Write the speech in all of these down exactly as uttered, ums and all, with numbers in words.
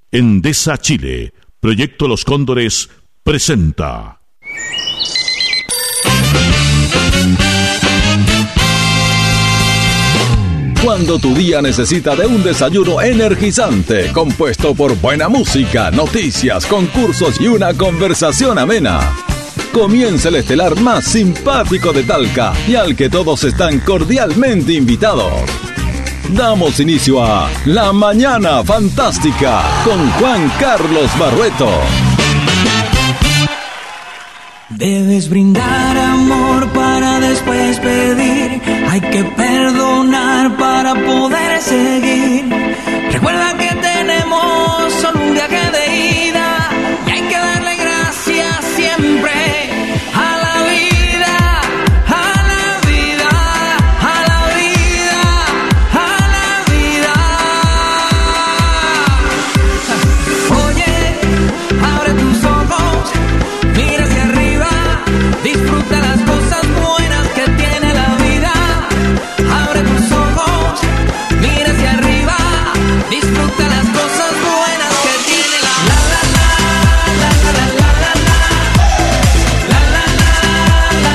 Endesa Chile, Proyecto Los Cóndores, presenta. Cuando tu día necesita de un desayuno energizante, compuesto por buena música, noticias, concursos y una conversación amena. Comienza el estelar más simpático de Talca y al que todos están cordialmente invitados. Damos inicio a La Mañana Fantástica con Juan Carlos Barrueto. Debes brindar amor para después pedir. Hay que perdonar para poder seguir. Recuerda que tenemos solo un viaje de ida y hay que darle gracias siempre a la vida, a la vida, a la vida, a la vida. Oye, abre tus ojos, mira hacia arriba. Disfruta las cosas buenas que tiene la vida. Abre tus ojos, mira hacia arriba. Disfruta las cosas buenas que tiene la la la la la la la la la la la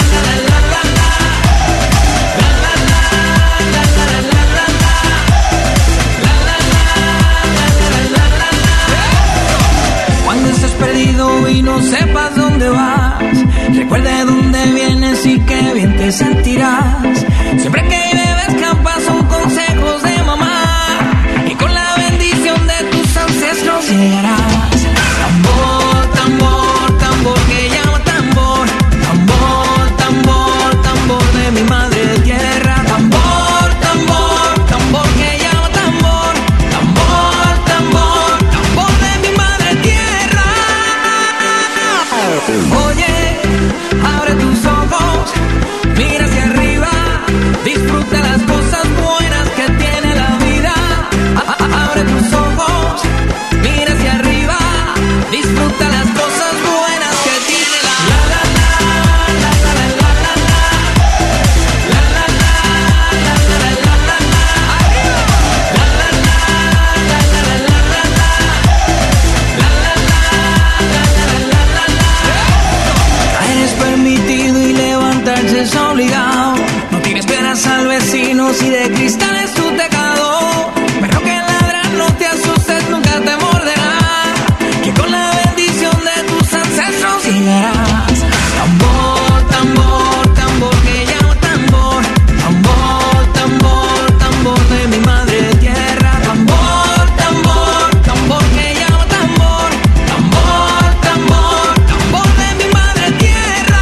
la la. Cuando estés perdido y no sepas dónde vas, recuerde dónde vienes y qué bien te sentirás. Siempre que bebes campas son consejos de mamá y con la bendición de tus ancestros llegarás. Tambor, tambor, tambor que llama tambor. Tambor, tambor, tambor de mi madre tierra. Tambor, tambor, tambor que llama tambor. Tambor, tambor, tambor de mi madre tierra. Oye, abre tus ojos, mira hacia arriba, disfruta las cosas buenas que tiene la vida. Abre tus ojos, mira hacia arriba, disfruta las cosas buenas que tiene la la la la la la la la la la la la la la Eres permitido y levantarse es obligado. No tienes penas al vecino si de cristal es tu tejado. Pero que ladra, no te asustes, nunca te morderá. Que con la bendición de tus ancestros llegarás. Tambor, tambor, tambor que llama tambor. Tambor, tambor, tambor de mi madre tierra. Tambor, tambor, tambor que llama tambor. Tambor, tambor, tambor de mi madre tierra.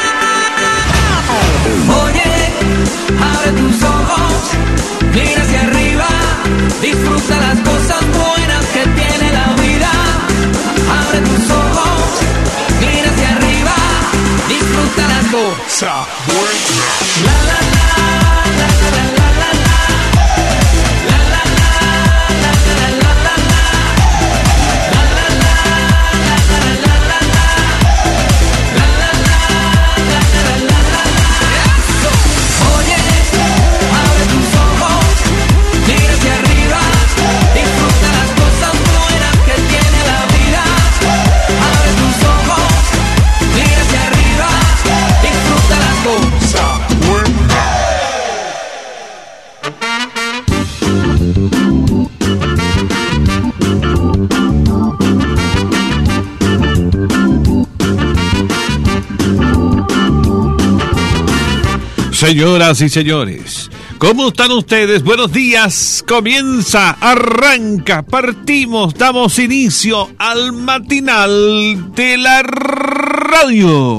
Oye, abre tus ojos, mira hacia arriba, disfruta las cosas buenas que tiene la vida. Abre tus ojos, mira hacia arriba, disfruta las cosas buenas. La la la la la la la la la la la la la la la la. Oye, abre tus ojos, mira hacia arriba, disfruta las cosas buenas que tiene la vida. Abre tus ojos, mira hacia arriba, disfruta las cosas buenas. Señoras y señores, ¿cómo están ustedes? Buenos días. Comienza, arranca, partimos, damos inicio al matinal de la radio.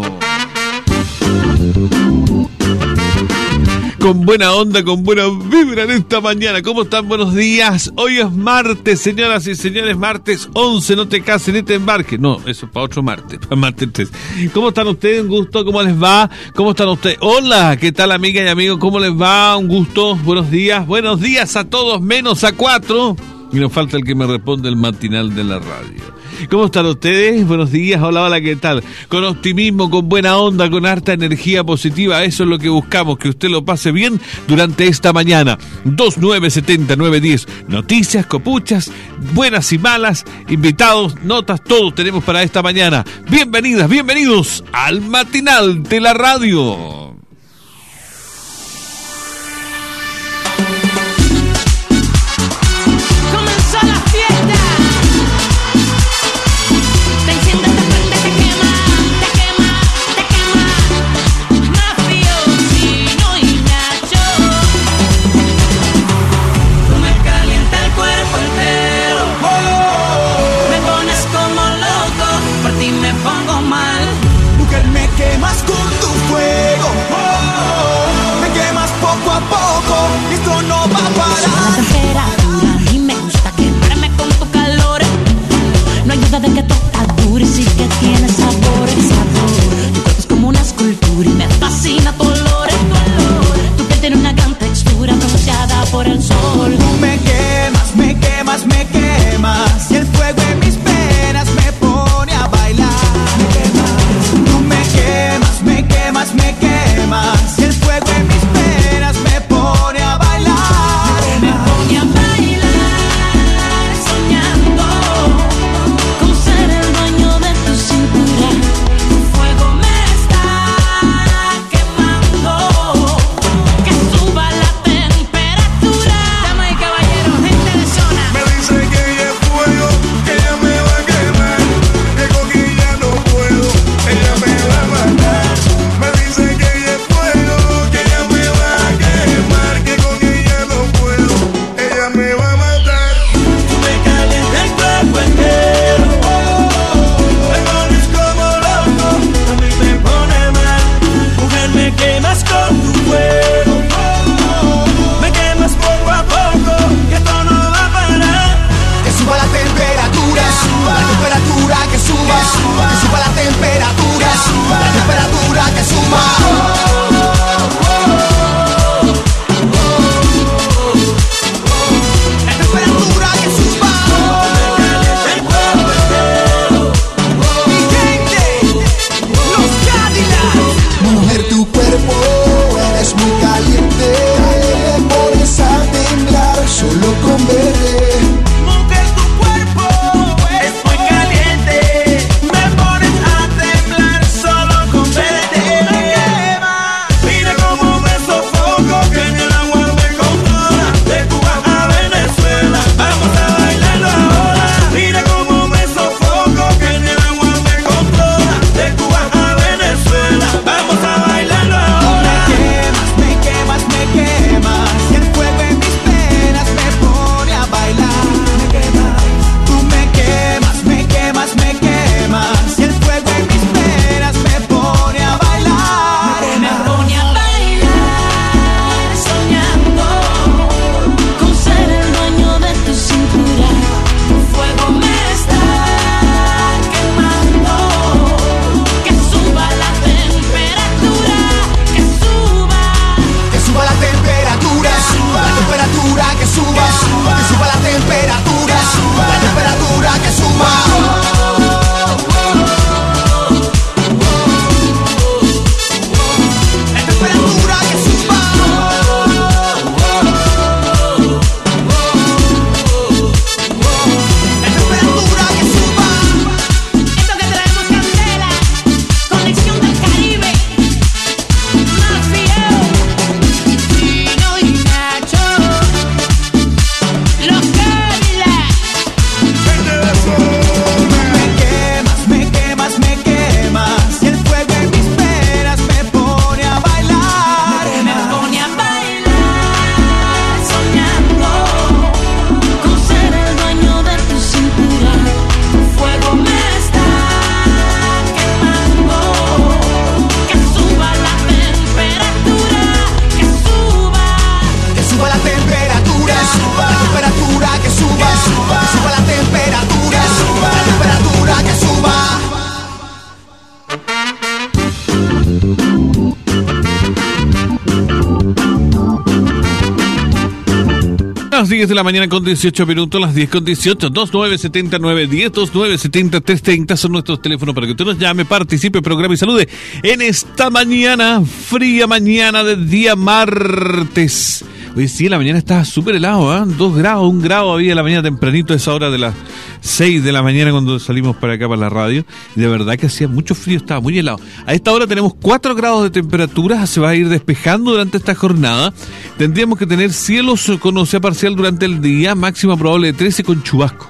Con buena onda, con buena vibra en esta mañana. ¿Cómo están? Buenos días. Hoy es martes, señoras y señores, martes once. No te cases ni te embarques. No, eso es para otro martes, para martes tres. ¿Cómo están ustedes? Un gusto. ¿Cómo les va? ¿Cómo están ustedes? Hola, ¿qué tal, amiga y amigo? ¿Cómo les va? Un gusto. Buenos días. Buenos días a todos, menos a cuatro. Y nos falta el que me responde el matinal de la radio. ¿Cómo están ustedes? Buenos días, hola, hola, ¿qué tal? Con optimismo, con buena onda, con harta energía positiva, eso es lo que buscamos, que usted lo pase bien durante esta mañana. dos nueve siete cero nueve uno cero, noticias, copuchas, buenas y malas, invitados, notas, todos tenemos para esta mañana. Bienvenidas, bienvenidos al matinal de la radio. Quemas con tu fuego. Las diez de la mañana con dieciocho minutos, las diez con dieciocho, dos nueve siete nueve diez, dos nueve siete tres treinta son nuestros teléfonos para que usted nos llame, participe, programa y salude en esta mañana, fría mañana del día martes. Oye, sí, la mañana estaba súper helado, ¿eh? Dos grados, un grado había la mañana tempranito, a esa hora de las seis de la mañana cuando salimos para acá para la radio. Y de verdad que hacía mucho frío, estaba muy helado. A esta hora tenemos cuatro grados de temperatura, se va a ir despejando durante esta jornada. Tendríamos que tener cielos con nubosidad parcial durante el día, máxima probable de trece con chubasco,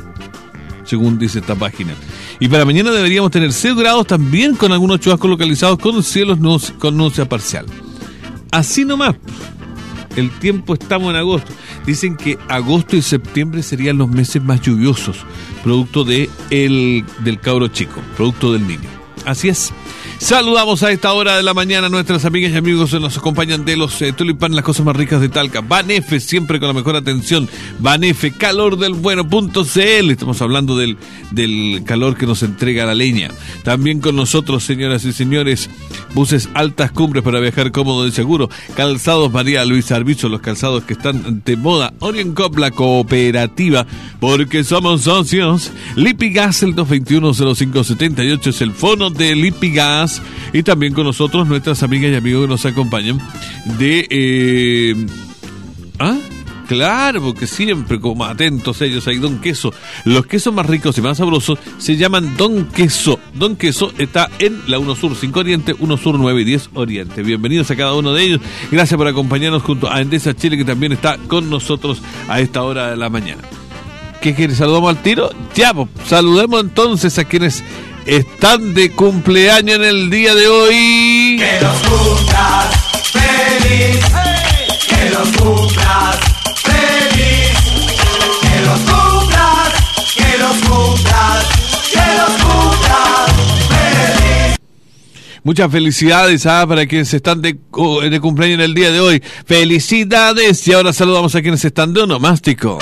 según dice esta página. Y para mañana deberíamos tener seis grados también con algunos chubascos localizados con cielos nubes, con nubosidad parcial. Así nomás. El tiempo, estamos en agosto. Dicen que agosto y septiembre serían los meses más lluviosos, producto de el, del cabro chico, producto del niño. Así es. Saludamos a esta hora de la mañana a nuestras amigas y amigos que nos acompañan de los eh, Tulipán, las cosas más ricas de Talca. Banefe, siempre con la mejor atención. Banefe, calor del bueno punto c l. Estamos hablando del, del calor que nos entrega la leña. También con nosotros, señoras y señores, buses altas cumbres para viajar cómodo y seguro. Calzados María Luisa Arbizo, los calzados que están de moda. Orient Cop, la cooperativa, porque somos socios. Lipigas, el dos veintiuno cero cinco setenta y ocho es el fono de Lipigas. Y también con nosotros nuestras amigas y amigos que nos acompañan de... Eh, ¿Ah? Claro, porque siempre como atentos ellos hay Don Queso. Los quesos más ricos y más sabrosos se llaman Don Queso. Don Queso está en la uno Sur cinco Oriente, uno Sur nueve y diez Oriente. Bienvenidos a cada uno de ellos. Gracias por acompañarnos junto a Endesa Chile, que también está con nosotros a esta hora de la mañana. ¿Qué quieres? ¿Saludamos al tiro? Ya, pues, saludemos entonces a quienes están de cumpleaños en el día de hoy. Que los cumplas feliz, hey. Que los cumplas feliz, que los cumplas, que los cumplas, que los cumplas feliz. Muchas felicidades ¿ah? para quienes están de, de cumpleaños en el día de hoy. Felicidades. Y ahora saludamos a quienes están de onomástico.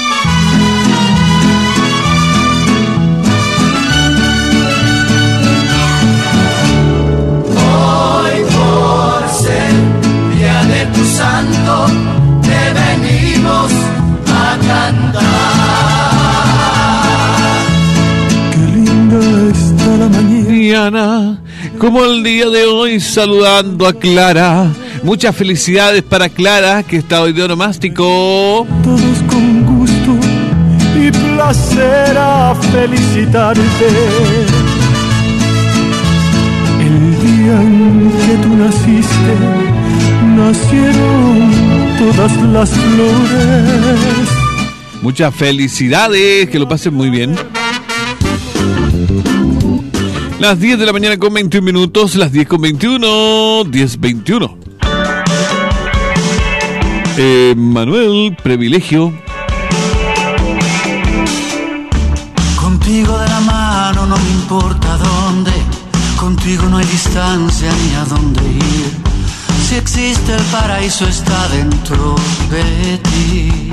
Santo, te venimos a cantar. Qué linda está la mañana, como el día de hoy, saludando a Clara. Muchas felicidades para Clara, que está hoy de onomástico. Todos con gusto y placer a felicitarte. El día en que tú naciste, nacieron todas las flores. Muchas felicidades, que lo pasen muy bien. Las diez de la mañana con veintiún minutos, las diez con veintiuno, diez veintiuno. Eh, Manuel, privilegio. Contigo de la mano no me importa dónde, contigo no hay distancia ni a dónde ir. Si existe el paraíso está dentro de ti.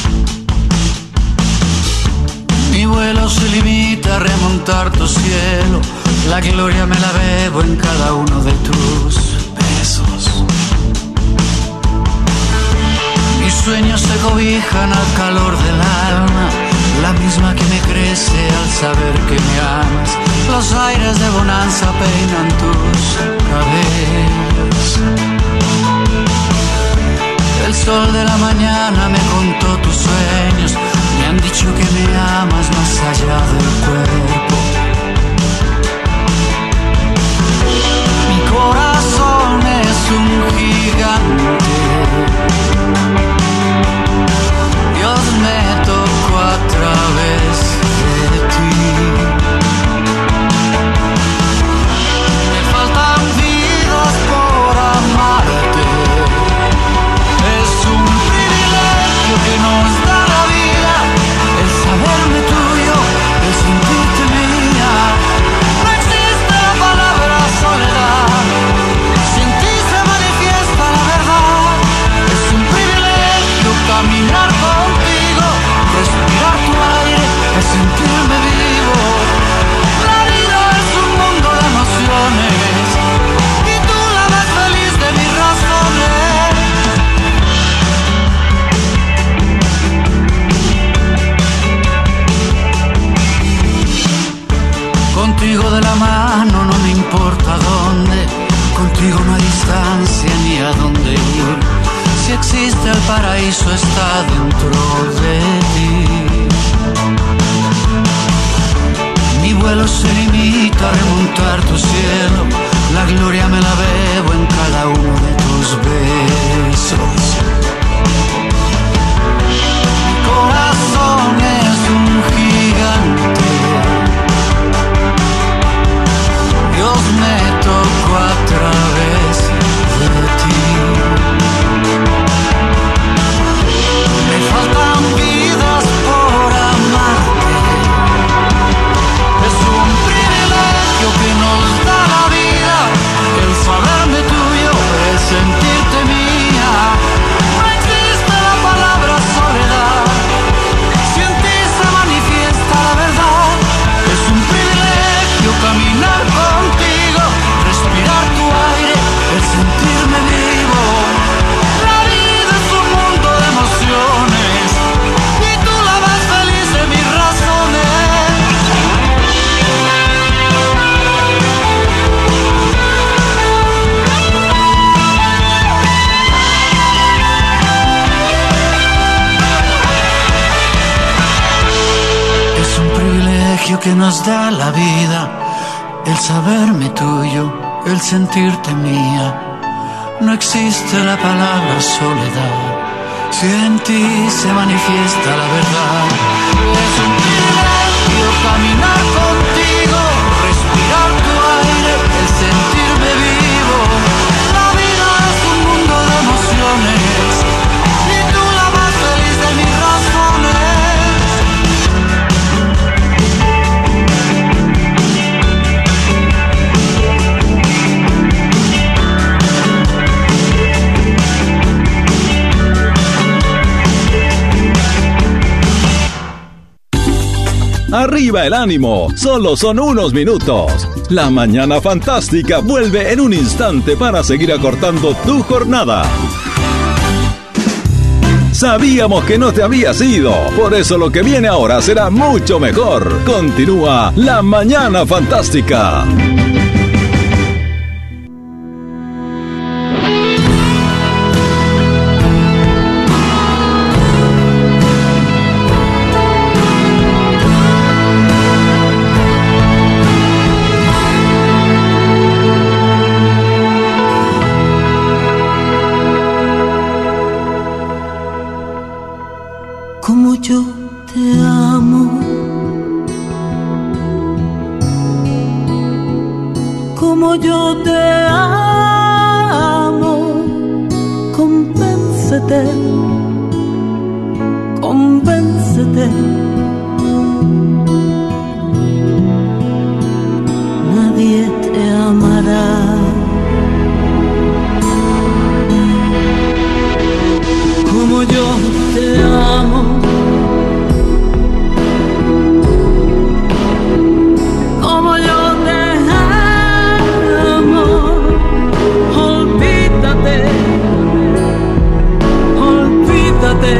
Mi vuelo se limita a remontar tu cielo. La gloria me la bebo en cada uno de tus besos. Mis sueños se cobijan al calor del alma, la misma que me crece al saber que me amas. Los aires de bonanza peinan tus cabellos. El sol de la mañana me contó tus sueños, me han dicho que me amas más allá del cuerpo. Mi corazón es un gigante, Dios me tocó a través de ti. Me faltan vidas por amarte. Es un privilegio que nos da la vida, el saberme tuyo, el Contigo de la mano no me importa dónde, contigo no hay distancia ni a dónde ir. Si existe el paraíso está dentro de ti. Mi vuelo se limita a remontar tu cielo, la gloria me la bebo en cada uno de tus besos. Mi corazón es un gigante, Dios me tocó a través de ti. Me faltan vidas por amarte. Es un privilegio que nos da la vida, el saberme tuyo, el sentirte mía. No existe la palabra soledad, si en ti se manifiesta la verdad. Es un privilegio caminar contigo, respirar tu aire, el sentirme vivo. La vida es un mundo de emociones y tú la ves feliz de mis razones. Es un privilegio que nos da la vida, el saberme tuyo, el sentirte mía. No existe la palabra soledad, si en ti se manifiesta la verdad. Es un privilegio caminar contigo, respirar tu aire, el sentirme vivo. La vida es un mundo de emociones y tú la más feliz de mis razones. Arriba el ánimo, solo son unos minutos. La mañana fantástica vuelve en un instante para seguir acortando tu jornada. Sabíamos que no te habías ido, por eso lo que viene ahora será mucho mejor. Continúa la mañana fantástica. Como yo te amo, como yo te amo, convéncete, convéncete. Nadie te amará como yo te amo. Como yo te amo, olvídate, olvídate.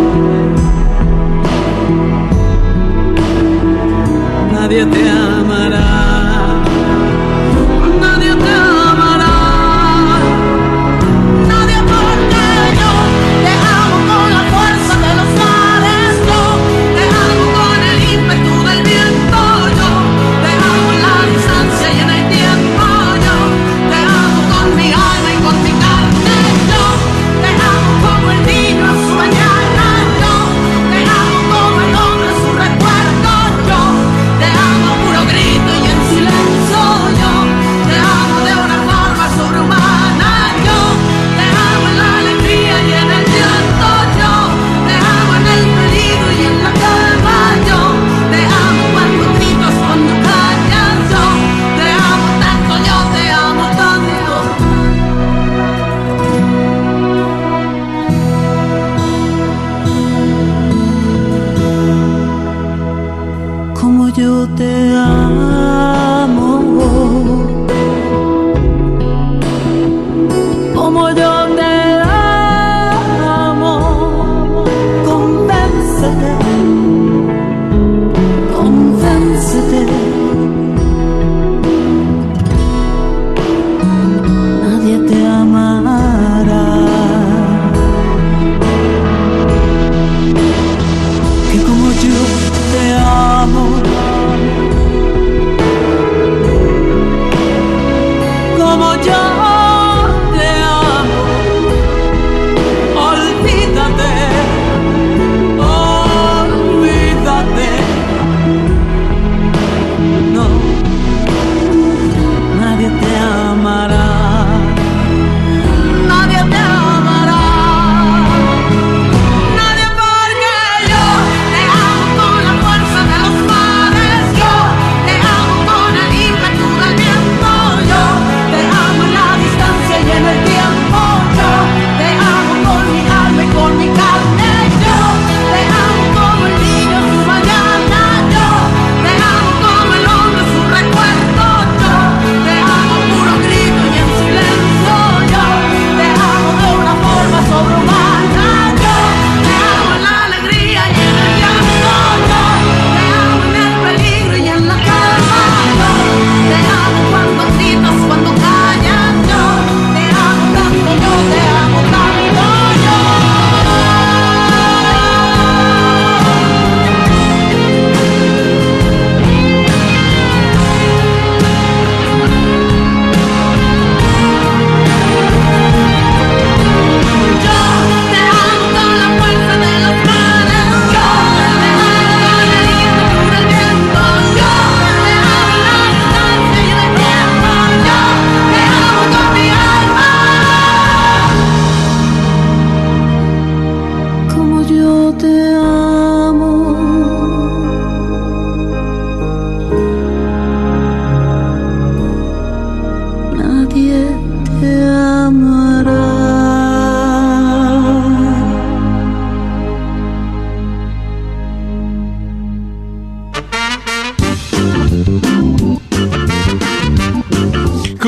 Nadie te amará, nadie te amará, nadie, porque yo te amo con la fuerza de los mares, yo te amo con el ímpetu del viento, yo te amo en la distancia y en el tiempo, yo te amo con mi alma y con mi carne, yo te amo como el niño en su mañana, yo te amo como el hombre en su recuerdo, yo te amo a puro grito y en silencio, yo te amo de una forma sobrehumana, yo te amo en la alegría y en el llanto, yo te amo en el peligro y en la calma, yo te amo cuando gritas, cuando callas, yo te amo tanto, yo te amo tanto. Como yo te amo, como yo te amo, convéncete, convéncete.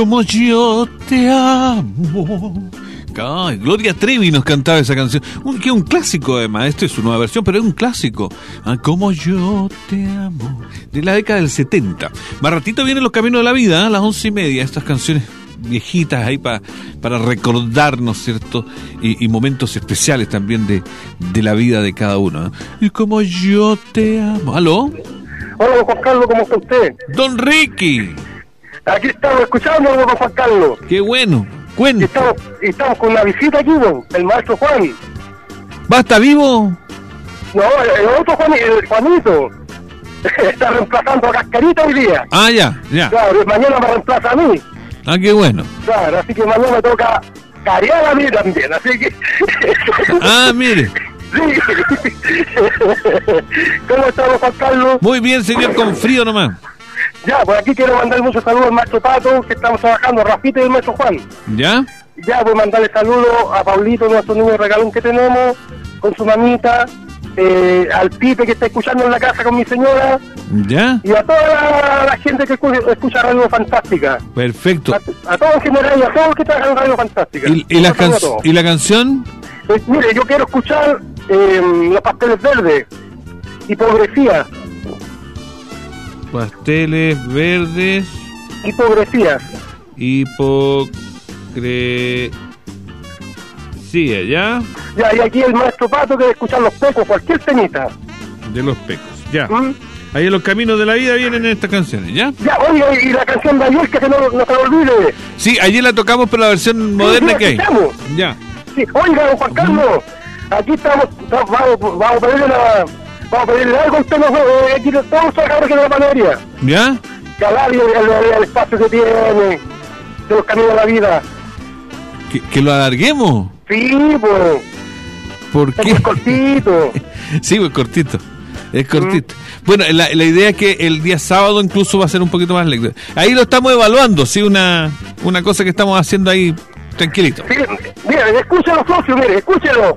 como yo te amo. Ay, Gloria Trevi nos cantaba esa canción, un, que es un clásico además, esta es su nueva versión, pero es un clásico. Ah, como yo te amo, de la década del setenta. Más ratito vienen Los Caminos de la Vida, ¿eh? A las once y media, estas canciones viejitas ahí pa, para recordarnos, ¿cierto? Y, y momentos especiales también de, de la vida de cada uno, ¿eh? Y como yo te amo. ¿Aló? Hola, Juan Carlos, ¿cómo está usted? Don Ricky. Aquí estamos escuchando, don Juan Carlos. Qué bueno. Y Cuenta. estamos, y estamos con una visita aquí, don, el maestro Juan. ¿Va a estar vivo? No, el, el otro Juan, el Juanito. Está reemplazando a Cascarita hoy día. Ah, ya, ya. Claro, mañana me reemplaza a mí. Ah, qué bueno. Claro, así que mañana me toca carear a mí también, así que... Ah, mire. Sí. ¿Cómo estamos, Juan Carlos? Muy bien, señor, con frío nomás. Ya, por aquí quiero mandar muchos saludos al maestro Pato, que estamos trabajando, Rafita y el maestro Juan. ¿Ya? Ya, voy a mandarle saludos a Paulito, nuestro niño regalón que tenemos, con su mamita, eh, al Pipe que está escuchando en la casa con mi señora, ¿Ya? y a toda la, la gente que escucha, escucha Radio Fantástica. Perfecto. A, a todos en general y a todos los que trabajan en Radio Fantástica. ¿Y, y, la, Un saludo can- a todos. ¿Y la canción? Eh, mire, yo quiero escuchar eh, Los Pasteles Verdes, Hipocresía, Pasteles verdes, Hipocresía. hipocresía, ¿ya? Ya, y aquí el maestro Pato que escuchar Los Pecos, cualquier temita. De los pecos, ya. ¿Mm? Ahí en Los Caminos de la Vida vienen estas canciones, ¿ya? Ya, oiga, y la canción de ayer que se no, no se lo olvide. Sí, ayer la tocamos, pero la versión moderna sí, que hay. escuchamos. Ya. Sí, oiga, don Juan Carlos, aquí estamos, estamos- vamos, vamos a pedirle una, vamos a pedirle algo a usted, no, eh, aquí todos los trabajadores que de la panadería, ¿Ya? que alargue el, el- el espacio que tiene de los caminos de la vida. ¿Que, que lo alarguemos? Sí, pues, ¿Por es qué? muy cortito. Sí, pues cortito. Es cortito. Bueno, la, la idea es que el día sábado incluso va a ser un poquito más lento. Ahí lo estamos evaluando, sí, una, una cosa que estamos haciendo ahí tranquilito. Sí, mire, escúchelo, socio, mire, escúchelo.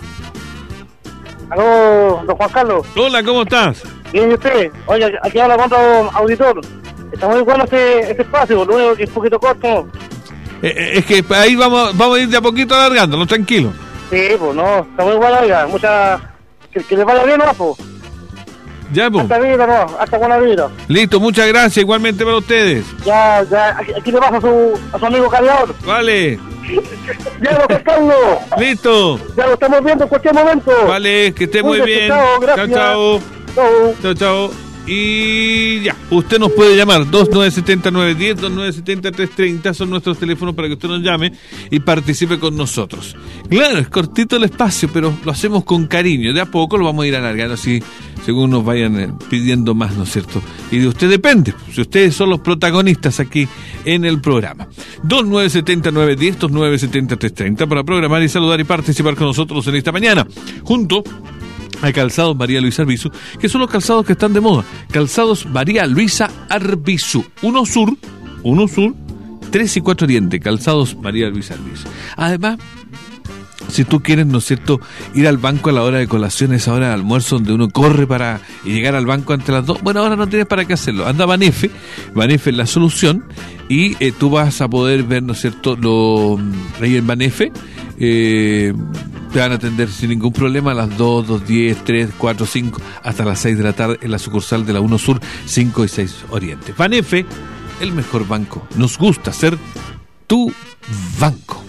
Aló, don Juan Carlos. Hola, ¿cómo estás? Bien, ¿y usted? Oye, aquí habla con otro auditor. Está muy bueno este, este espacio, lo único que es un poquito corto. Eh, eh, es que ahí vamos, vamos a ir de a poquito alargándolo, tranquilo. Sí, pues no, está muy bueno, oiga, mucha... Que, que le vaya bien, ¿no, pues? Ya, pues. Hasta vida, no, hasta buena vida. Listo, muchas gracias, igualmente para ustedes. Ya, ya, aquí, aquí le pasa a su, a su amigo Cargador. Vale, Ya, don Juan Carlos, listo. ya lo estamos viendo en cualquier momento. Vale, que esté muy Cuídese, bien. chao, gracias. Chao, chao. Chau. Chao, chao. Y ya, usted nos puede llamar dos nueve siete cero nueve uno cero, dos nueve siete cero tres tres cero, son nuestros teléfonos para que usted nos llame y participe con nosotros. Claro, es cortito el espacio, pero lo hacemos con cariño. De a poco lo vamos a ir alargando así, según nos vayan eh, pidiendo más, ¿no es cierto? Y de usted depende, si ustedes son los protagonistas aquí en el programa. dos nueve siete cero nueve uno cero, dos nueve siete cero tres tres cero para programar y saludar y participar con nosotros en esta mañana, junto a Calzados María Luisa Arbizu, que son los calzados que están de moda. Calzados María Luisa Arbizu, uno sur, uno sur, tres y cuatro oriente, Calzados María Luisa Arbizu. Además, si tú quieres, ¿no es cierto?, ir al banco a la hora de colación, esa hora de almuerzo donde uno corre para y llegar al banco entre las dos, bueno, ahora no tienes para qué hacerlo. Anda a Banefe, Banefe es la solución, y eh, tú vas a poder ver, ¿no es cierto?, lo, ahí en Banefe, eh, te van a atender sin ningún problema a las dos, dos diez, tres, cuatro, cinco, hasta las seis de la tarde en la sucursal de la uno Sur, cinco y seis Oriente. Banefe, el mejor banco. Nos gusta ser tu banco.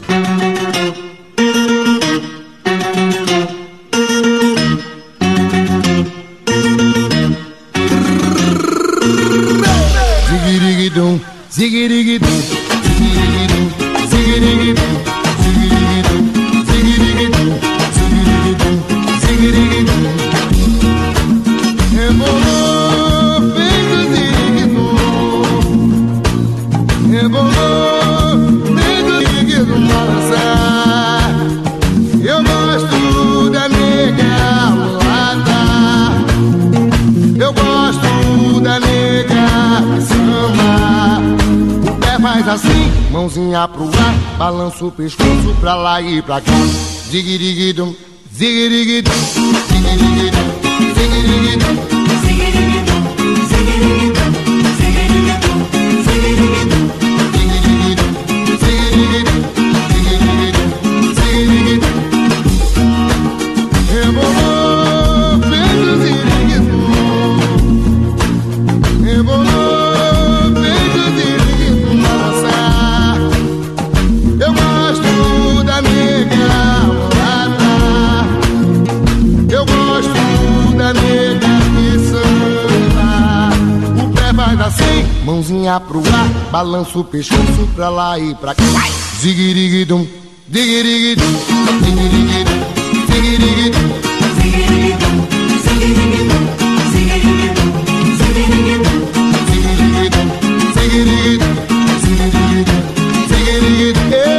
Ziggy-diggy-doo, ziggy-diggy-doo, ziggy-diggy-doo, ziggy-diggy-doo, ziggy-diggy-doo, ziggy-diggy-doo, ziggy-diggy-doo, ziggy-diggy-doo. Rebolou, feito ziggy-doo. Rebolou, feito ziggy-doo, balançar. Eu gosto da nega mulata. Eu gosto da nega samba. O pé faz assim, mãozinha pro ar, balança o pescoço pra lá e pra cá. Ziggy-diggy-dum, ziggy-diggy-dum, ziggy-diggy-dum, ziggy-diggy-dum, ziggy-diggy-dum, ziggy-diggy-dum, ziggy-diggy-dum, ziggy-diggy-dum, ziggy-diggy-dum, assim, mãozinha pro ar, balança o pescoço pra lá e pra cá. Ziguiriguidum, ziguiriguidum, ziguiriguidum, ziguiriguidum, ziguiriguidum, ziguiriguidum, ziguiriguidum, ziguiriguidum, ziguiriguidum, ziguiriguidum, ziguiriguidum, ziguiriguidum.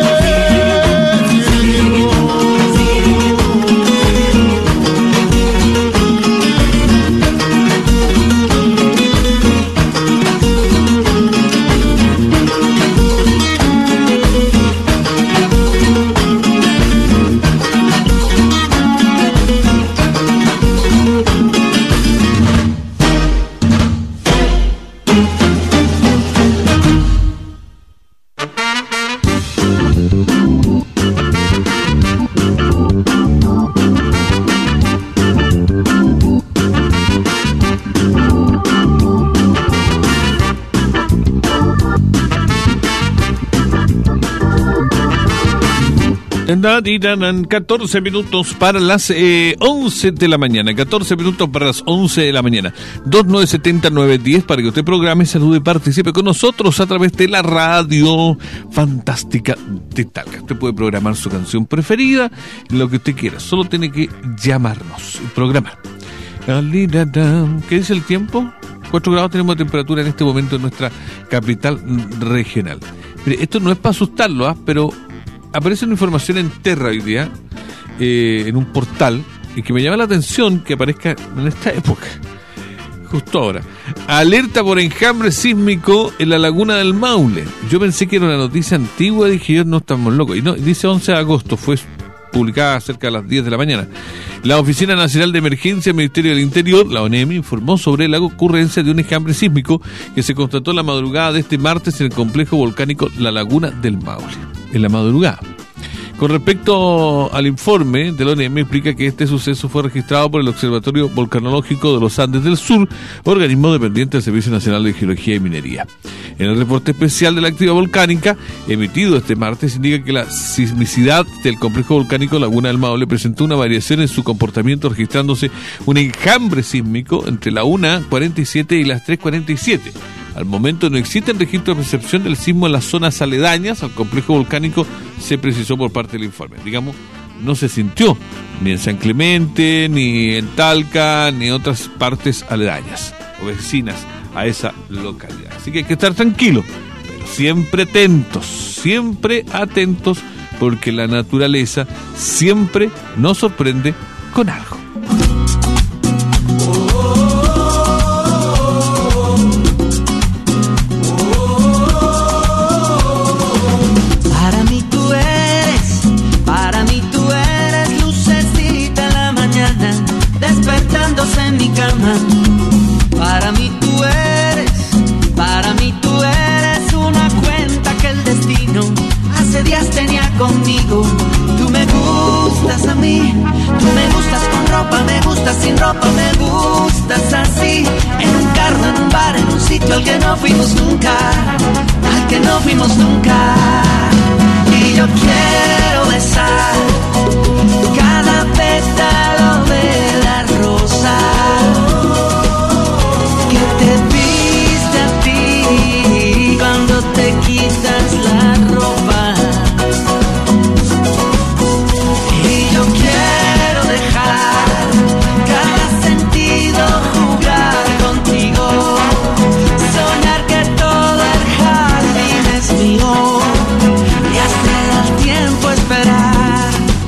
catorce minutos para las eh, once de la mañana. catorce minutos para las once de la mañana. dos nueve siete cero nueve uno cero para que usted programe, salude y participe con nosotros a través de la radio fantástica de Talca. Usted puede programar su canción preferida, lo que usted quiera. Solo tiene que llamarnos y programar. ¿Qué dice el tiempo? cuatro grados tenemos de temperatura en este momento en nuestra capital regional. Mire, esto no es para asustarlo, ¿eh? Pero aparece una información en Terra hoy día, eh, en un portal, y que me llama la atención que aparezca en esta época, justo ahora. Alerta por enjambre sísmico en la laguna del Maule. Yo pensé que era una noticia antigua, dije yo, no estamos locos. Y no, dice once de agosto, fue publicada cerca de las diez de la mañana. La Oficina Nacional de Emergencia del Ministerio del Interior, la O N E M, informó sobre la ocurrencia de un enjambre sísmico que se constató la madrugada de este martes en el complejo volcánico La Laguna del Maule. En la madrugada. Con respecto al informe de la O N E M, explica que este suceso fue registrado por el Observatorio Volcanológico de los Andes del Sur, organismo dependiente del Servicio Nacional de Geología y Minería. En el reporte especial de la actividad volcánica, emitido este martes, indica que la sismicidad del complejo volcánico Laguna del Maule presentó una variación en su comportamiento, registrándose un enjambre sísmico entre la una cuarenta y siete y las tres cuarenta y siete. Al momento no existen registros de percepción del sismo en las zonas aledañas al complejo volcánico, se precisó por parte del informe. Digamos, no se sintió ni en San Clemente, ni en Talca, ni en otras partes aledañas o vecinas a esa localidad. Así que hay que estar tranquilos, pero siempre atentos, siempre atentos, porque la naturaleza siempre nos sorprende con algo. En mi cama, para mí tú eres, para mí tú eres una cuenta que el destino hace días tenía conmigo. Tú me gustas a mí, tú me gustas con ropa, me gustas sin ropa, me gustas así, en un carro, en un bar, en un sitio al que no fuimos nunca, al que no fuimos nunca. Y yo quiero besar cada pétalo de la rosa que te viste a ti cuando te quitas la ropa. Y yo quiero dejar cada sentido jugar contigo, soñar que todo el jardín es mío y hacer al tiempo esperar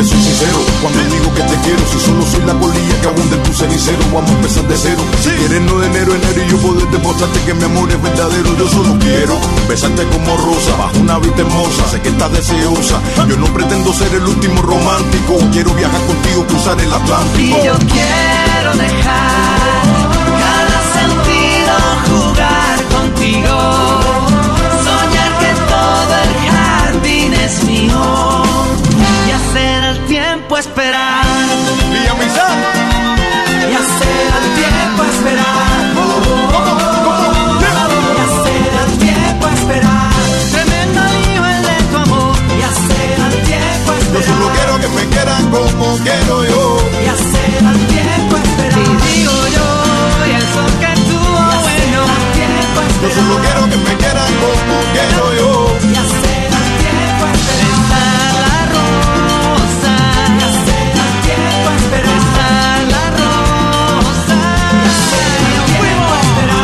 que soy sincero cuando digo que te quiero. Si solo soy la colilla que abunda en tu cenicero, vamos a empezar de cero. Si quieres no de enero a enero y yo poder demostrarte que mi amor es verdadero. Yo solo quiero besarte como rosa bajo una vista hermosa. Sé que estás deseosa, yo no pretendo ser el último romántico. Quiero viajar contigo, cruzar el Atlántico. Y yo quiero dejar cada sentido, jugar contigo, soñar que todo el jardín es mío y hacer el tiempo esperar. Villa Mizán. Y hacer el tiempo esperar. Y hacer el tiempo esperar. Tremendo lío el de tu amor. Y hacer el tiempo esperar. Yo solo quiero que me quieran como quiero yo. Y hacer el tiempo esperar. Y digo yo, y eso que tuvo bueno. Yo solo quiero que me quieran como quiero yo. Y hacer el tiempo esperar. Besar la rosa. Y hacer el tiempo esperar. Besar la rosa. Y hacer el tiempo esperar.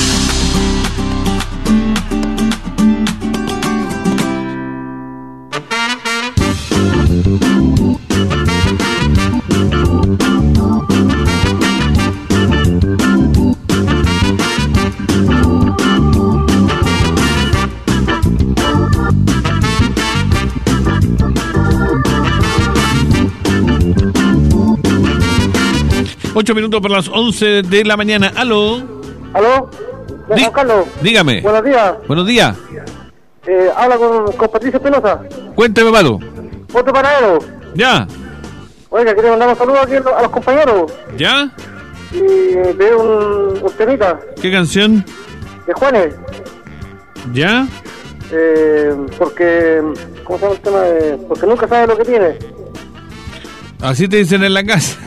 Ocho minutos por las once de la mañana. ¿Aló? ¿Aló? Don Dí- Juan Carlos. Dígame. Buenos días. Buenos días. Eh, habla con, con Patricio Espinosa. Cuénteme, Pablo. Otro panadero. ¿Ya? Oiga, quería mandar un saludo aquí a los, a los compañeros. ¿Ya? Y veo un, un temita ¿Qué canción? de Juanes. ¿Ya? Eh, porque, ¿cómo se llama el tema? De, porque nunca sabe lo que tiene. Así te dicen en la casa.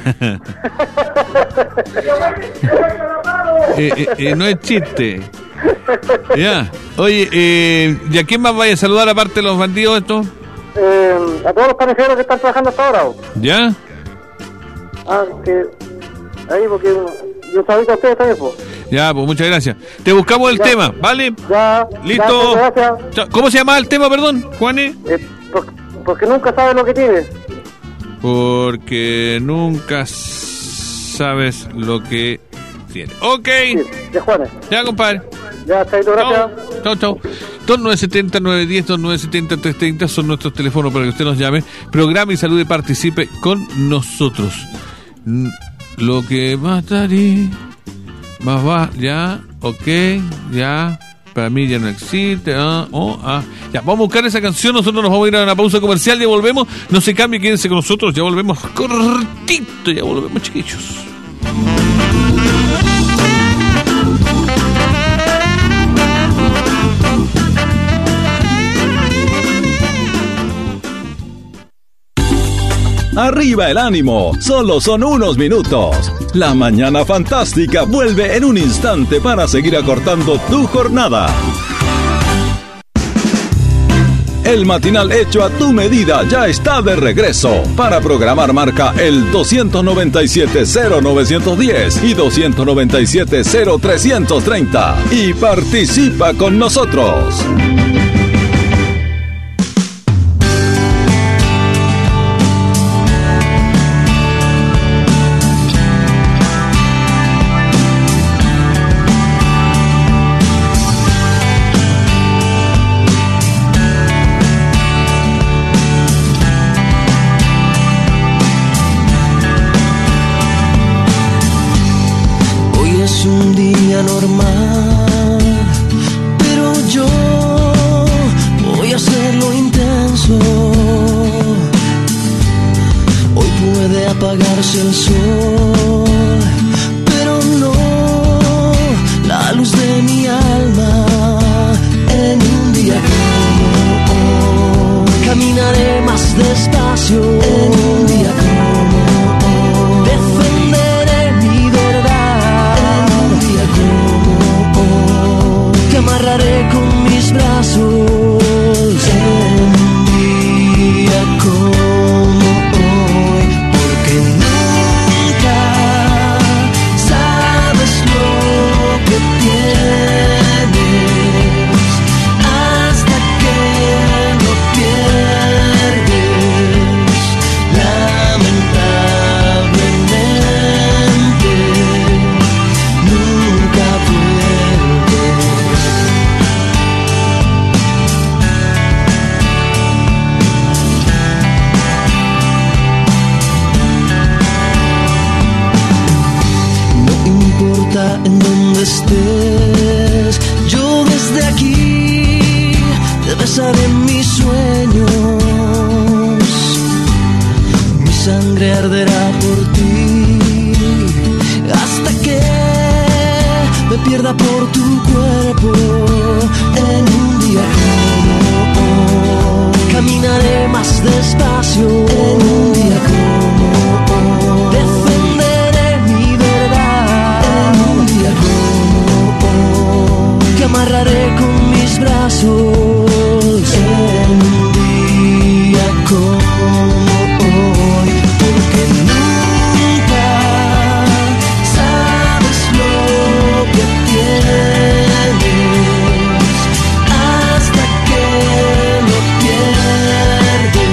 eh, eh, eh, no es chiste. Ya. Oye, eh, ¿y a quién más vaya a saludar aparte de los bandidos estos? Eh, a todos los panaderos que están trabajando hasta ahora. ¿Ya? Ah, que ahí, porque yo sabía a ustedes también, pues. Ya, pues muchas gracias. Te buscamos el Ya. tema, ¿vale? Ya. Listo. Ya, gracias. Chao. ¿Cómo se llama el tema, perdón, Juanes? Eh, por- porque nunca sabe lo que tiene. Porque nunca sabes lo que tiene. Ok. Sí, de Juanes. Ya, compadre. Ya, chaito, gracias. Chao, chao. dos nueve siete cero, nueve uno cero, dos nueve siete cero, tres tres cero son nuestros teléfonos para que usted nos llame. Programa y salude y participe con nosotros. Mm, Lo que mataría, más va, ya, ok, ya, para mí ya no existe. Ah, oh, ah. Ya, vamos a buscar esa canción. Nosotros nos vamos a ir a una pausa comercial. Ya volvemos. No se cambie, quédense con nosotros. Ya volvemos cortito. Ya volvemos, chiquillos. Arriba el ánimo, solo son unos minutos. La mañana fantástica vuelve en un instante para seguir acortando tu jornada. El matinal hecho a tu medida ya está de regreso. Para programar marca el dos nueve siete cero nueve uno cero y dos nueve siete cero tres tres cero y participa con nosotros. Hoy es un día normal, pero yo voy a hacerlo intenso. Hoy puede apagarse el sol, pero no la luz de mi alma. En un día como hoy, caminaré más despacio. En un día como hoy, defenderé mi verdad. En un día como hoy, te amarraré con mis brazos. En un día como hoy, porque nunca sabes lo que tienes hasta que lo pierdes. La estés, yo desde aquí te besaré en mis sueños. Mi sangre arderá por ti hasta que me pierda por tu cuerpo. En un día como hoy caminaré más despacio. En un día como hoy defenderé mi verdad. En un día como hoy te amarraré con mis brazos. En un día como hoy, porque nunca sabes lo que tienes hasta que lo pierdes.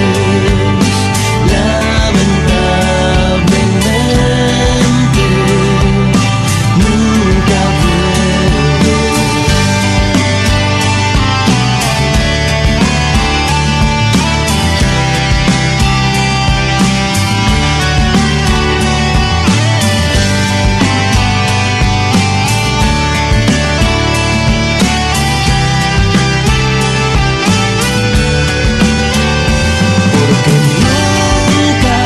Lamentablemente nunca vuelves. Porque nunca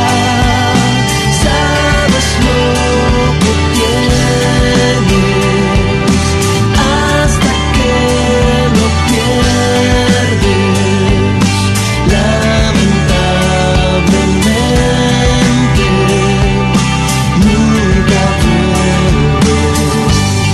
sabes lo que tienes hasta que lo pierdes. Lamentablemente nunca vuelves.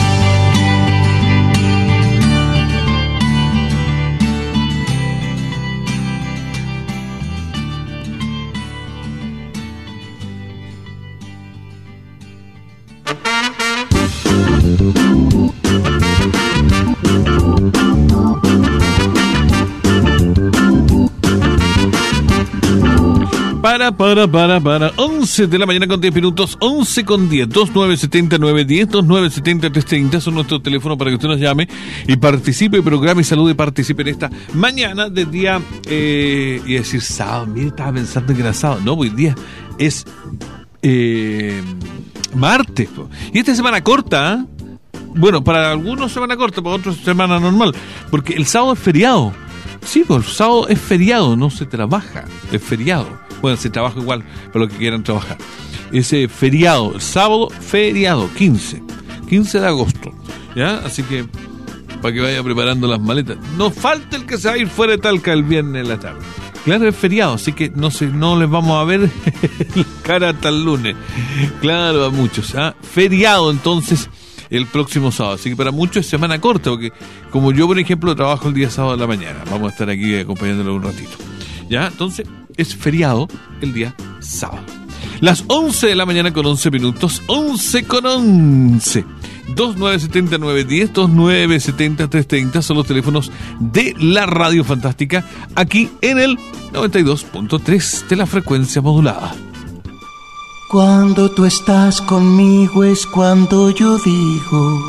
Para, para, para, para. once de la mañana con diez minutos. once con diez. dos nueve siete cero nueve uno cero. dos nueve siete cero tres tres cero. Son nuestros teléfonos para que usted nos llame y participe, programa y salude y participe en esta mañana del día. Eh, y decir sábado. Mire, estaba pensando que era sábado. No, hoy día es eh, martes. Po. Y esta semana corta, ¿eh? Bueno, para algunos semana corta, para otros semana normal. Porque el sábado es feriado. Sí, pues el sábado es feriado, no se trabaja, es feriado. Bueno, se trabaja igual para los que quieran trabajar. Ese feriado, el sábado feriado, quince de agosto, ¿ya? Así que, para que vaya preparando las maletas. No falta el que se va a ir fuera de Talca el viernes en la tarde. Claro, es feriado, así que no se, no les vamos a ver la cara hasta el lunes. Claro, a muchos, ¿ah? Feriado, entonces, el próximo sábado. Así que para muchos es semana corta, porque como yo, por ejemplo, trabajo el día sábado de la mañana. Vamos a estar aquí acompañándolo un ratito. ¿Ya? Entonces, es feriado el día sábado. Las once de la mañana con once minutos. once con once. dos nueve siete cero nueve uno cero. dos nueve siete cero tres tres cero son los teléfonos de la Radio Fantástica. Aquí en el noventa y dos punto tres de la frecuencia modulada. Cuando tú estás conmigo es cuando yo digo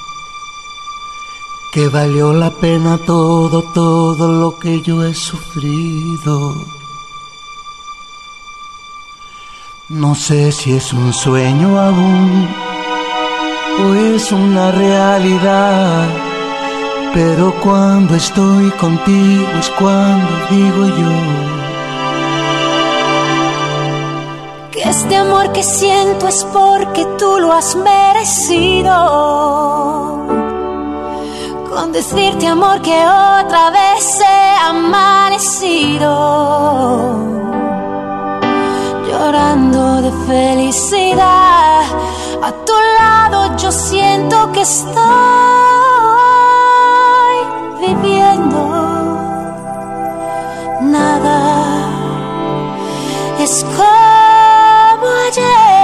que valió la pena todo, todo lo que yo he sufrido. No sé si es un sueño aún o es una realidad, pero cuando estoy contigo es cuando digo yo que este amor que siento es porque tú lo has merecido. Con decirte, amor, que otra vez he amanecido llorando de felicidad. A tu lado yo siento que estoy viviendo. Nada es como ayer.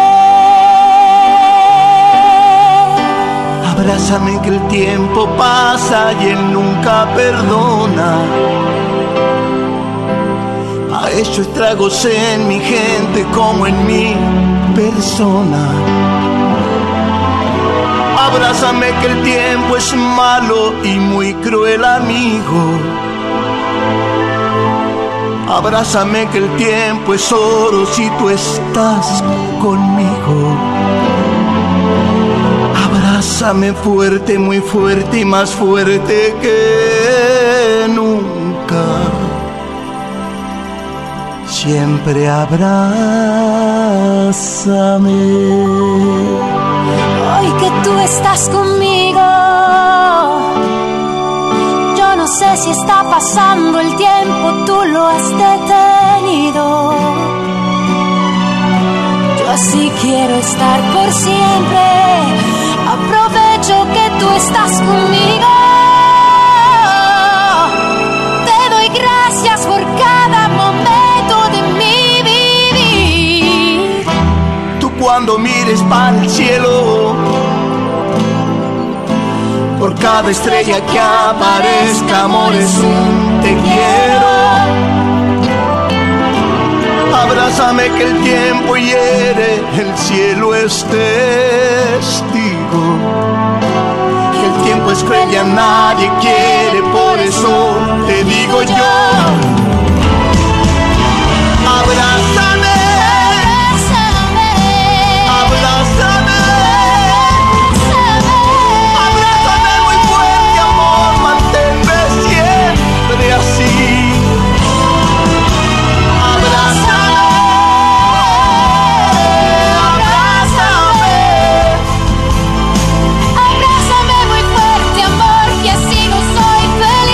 Abrázame que el tiempo pasa y él nunca perdona. Ha hecho estragos en mi gente como en mi persona. Abrázame que el tiempo es malo y muy cruel amigo. Abrázame que el tiempo es oro si tú estás conmigo. Abrázame Abrázame fuerte, muy fuerte y más fuerte que nunca. Siempre abrázame. Hoy que tú estás conmigo, yo no sé si está pasando el tiempo, tú lo has detenido. Yo así quiero estar por siempre. Aprovecho que tú estás conmigo. Te doy gracias por cada momento de mi vivir. Tú cuando mires para el cielo, por cada estrella que aparezca, amor, es un te quiero. Abrázame que el tiempo hiere, el cielo es testigo. Que el tiempo es cruel y a nadie quiere, por eso te digo yo. Abrázame, abrázame, abrázame muy fuerte, amor, manténme siempre así. Abrázame, abrázame, Abrázame muy fuerte, amor, que así no soy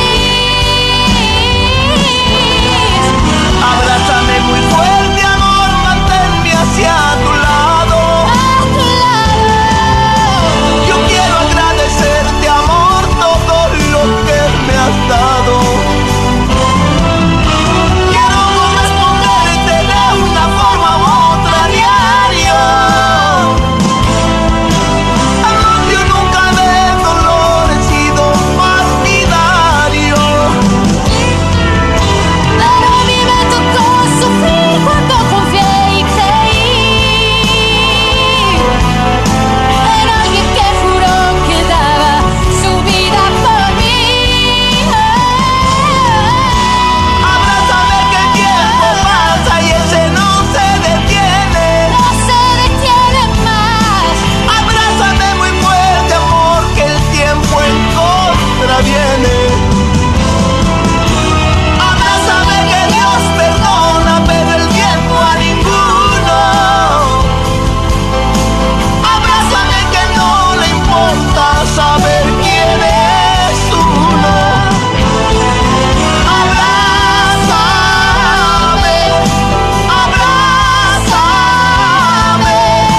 feliz. abrázame muy fuerte, amor, manténme hacia tu lado. A tu lado. Yo quiero agradecerte, amor, todo lo que me has dado. Quiero corresponderte de una forma u otra diario. Amor, yo nunca de dolor he sido partidario. Pero a mí me tocó sufrir cuando confié y creí en alguien que juró que daba su vida por mí. Abrázame que el tiempo pasa y ese no se detiene. No se detiene más. Abrázame muy fuerte, amor, que el tiempo en contra viene. Abrázame que Dios perdona, pero el tiempo a ninguno. Abrázame que no le importa saber quién es uno. Abrázame, abrázame,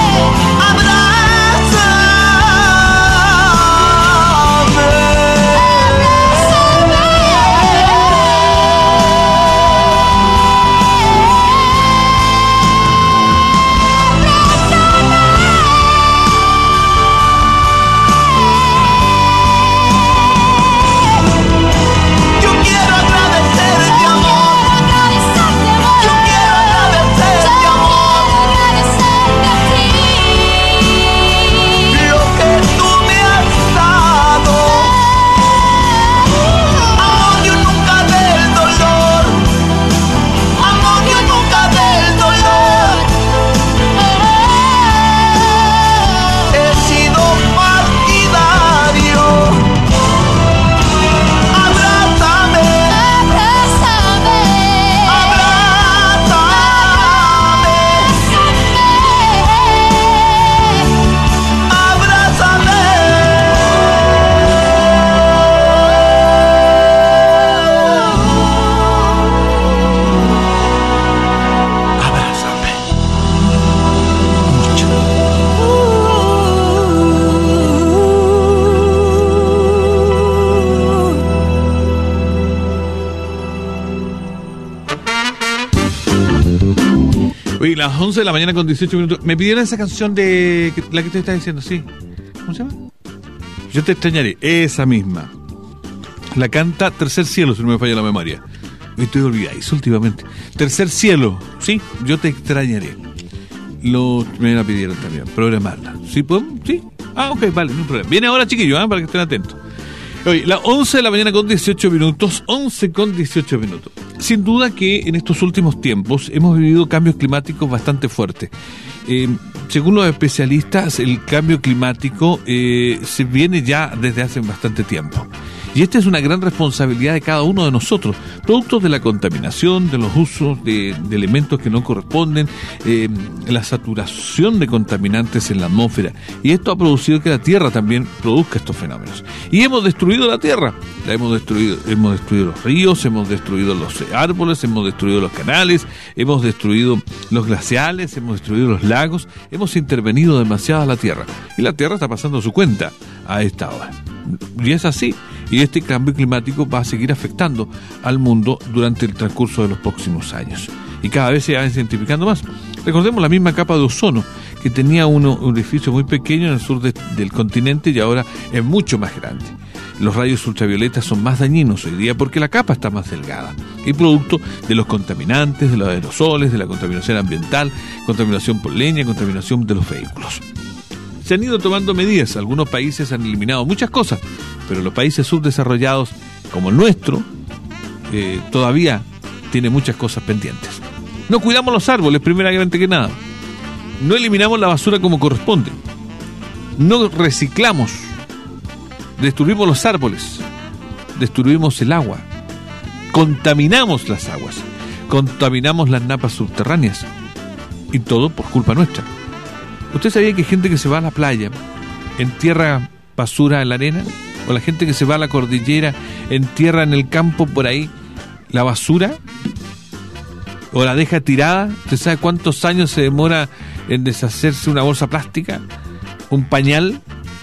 yo quiero agradecerte, amor. Agradecerte, amor. Yo quiero agradecerte, amor. Agradecerte a ti. Lo que tú me has dado. Amor, yo nunca del dolor. Amor, yo nunca del dolor. He sido partidario. Abrázame, Abrázame. abrázame, abrázame. Mucho. Oye, las once de la mañana con dieciocho minutos. Me pidieron esa canción de que- la que te está diciendo, sí. ¿Cómo se llama? Yo te extrañaré. Esa misma. La canta Tercer Cielo, si no me falla la memoria. Me estoy olvidadizo últimamente. Tercer Cielo, sí, yo te extrañaré. Lo, me la pidieron también, programarla. ¿Sí podemos? Sí. Ah, ok, vale, no hay problema. Viene ahora, chiquillos, ¿eh? Para que estén atentos. Oye, las once de la mañana con dieciocho minutos. once con dieciocho minutos. sin duda que en estos últimos tiempos hemos vivido cambios climáticos bastante fuertes. Eh, según los especialistas, el cambio climático eh, se viene ya desde hace bastante tiempo. Y esta es una gran responsabilidad de cada uno de nosotros, producto de la contaminación, de los usos de, de elementos que no corresponden, eh, la saturación de contaminantes en la atmósfera. Y esto ha producido que la Tierra también produzca estos fenómenos. Y hemos destruido la Tierra, la hemos destruido, hemos destruido los ríos, hemos destruido los árboles, hemos destruido los canales, hemos destruido los glaciales, hemos destruido los lagos, hemos intervenido demasiado a la Tierra. Y la Tierra está pasando su cuenta a esta hora. Y es así. Y este cambio climático va a seguir afectando al mundo durante el transcurso de los próximos años. Y cada vez se va identificando más. Recordemos la misma capa de ozono, que tenía uno, un edificio muy pequeño en el sur de, del continente y ahora es mucho más grande. Los rayos ultravioletas son más dañinos hoy día porque la capa está más delgada. Y producto de los contaminantes, de los aerosoles, de la contaminación ambiental, contaminación por leña, contaminación de los vehículos. Se han ido tomando medidas, algunos países han eliminado muchas cosas, pero los países subdesarrollados, como el nuestro, eh, todavía tiene muchas cosas pendientes. No cuidamos los árboles, primeramente que nada. No eliminamos la basura como corresponde. No reciclamos. Destruimos los árboles. Destruimos el agua. Contaminamos las aguas. Contaminamos las napas subterráneas. Y todo por culpa nuestra. ¿Usted sabía que hay gente que se va a la playa, entierra basura en la arena? ¿O la gente que se va a la cordillera, entierra en el campo por ahí la basura? ¿O la deja tirada? ¿Usted sabe cuántos años se demora en deshacerse una bolsa plástica? ¿Un pañal?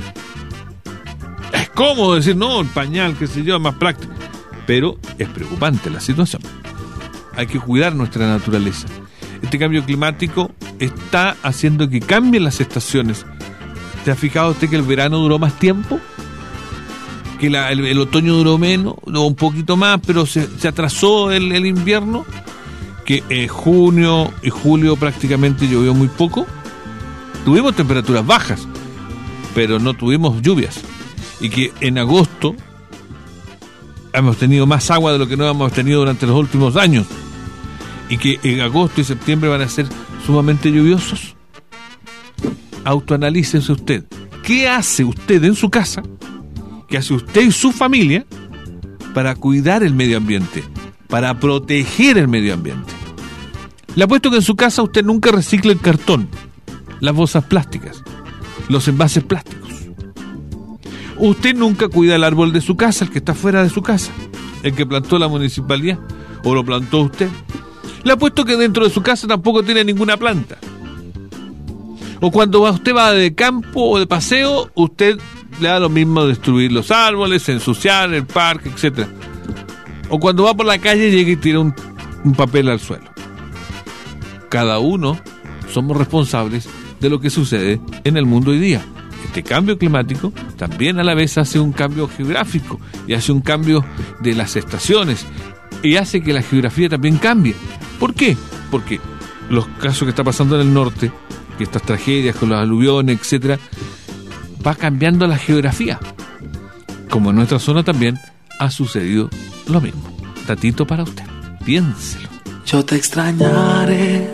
Es cómodo decir, no, el pañal, qué sé yo, es más práctico. Pero es preocupante la situación. Hay que cuidar nuestra naturaleza. Este cambio climático está haciendo que cambien las estaciones. ¿Se ha fijado usted que el verano duró más tiempo? Que la, el, el otoño duró menos, o un poquito más, pero se, se atrasó el, el invierno. Que eh, junio y julio prácticamente llovió muy poco. Tuvimos temperaturas bajas, pero no tuvimos lluvias. Y que en agosto hemos tenido más agua de lo que no hemos tenido durante los últimos años. Y que en agosto y septiembre van a ser sumamente lluviosos. Autoanalícese usted. ¿Qué hace usted en su casa? ¿Qué hace usted y su familia para cuidar el medio ambiente? Para proteger el medio ambiente. Le apuesto que en su casa usted nunca recicla el cartón, las bolsas plásticas, los envases plásticos. Usted nunca cuida el árbol de su casa, el que está fuera de su casa, el que plantó la municipalidad o lo plantó usted. Le apuesto que dentro de su casa tampoco tiene ninguna planta. O cuando usted va de campo o de paseo, usted le da lo mismo destruir los árboles, ensuciar el parque, etcétera. O cuando va por la calle llega y tira un, un papel al suelo. Cada uno somos responsables de lo que sucede en el mundo hoy día. Este cambio climático también a la vez hace un cambio geográfico y hace un cambio de las estaciones y hace que la geografía también cambie. ¿Por qué? Porque los casos que está pasando en el norte, que estas tragedias con los aluviones, etcétera, va cambiando la geografía. Como en nuestra zona también ha sucedido lo mismo. Datito para usted. Piénselo. Yo te extrañaré,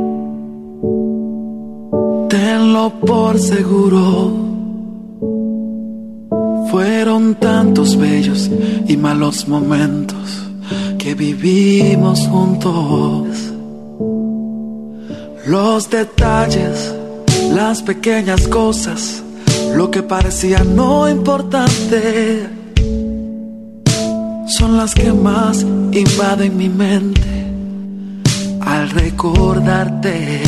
tenlo por seguro. Fueron tantos bellos y malos momentos que vivimos juntos. Los detalles, las pequeñas cosas, lo que parecía no importante, son las que más invaden mi mente al recordarte.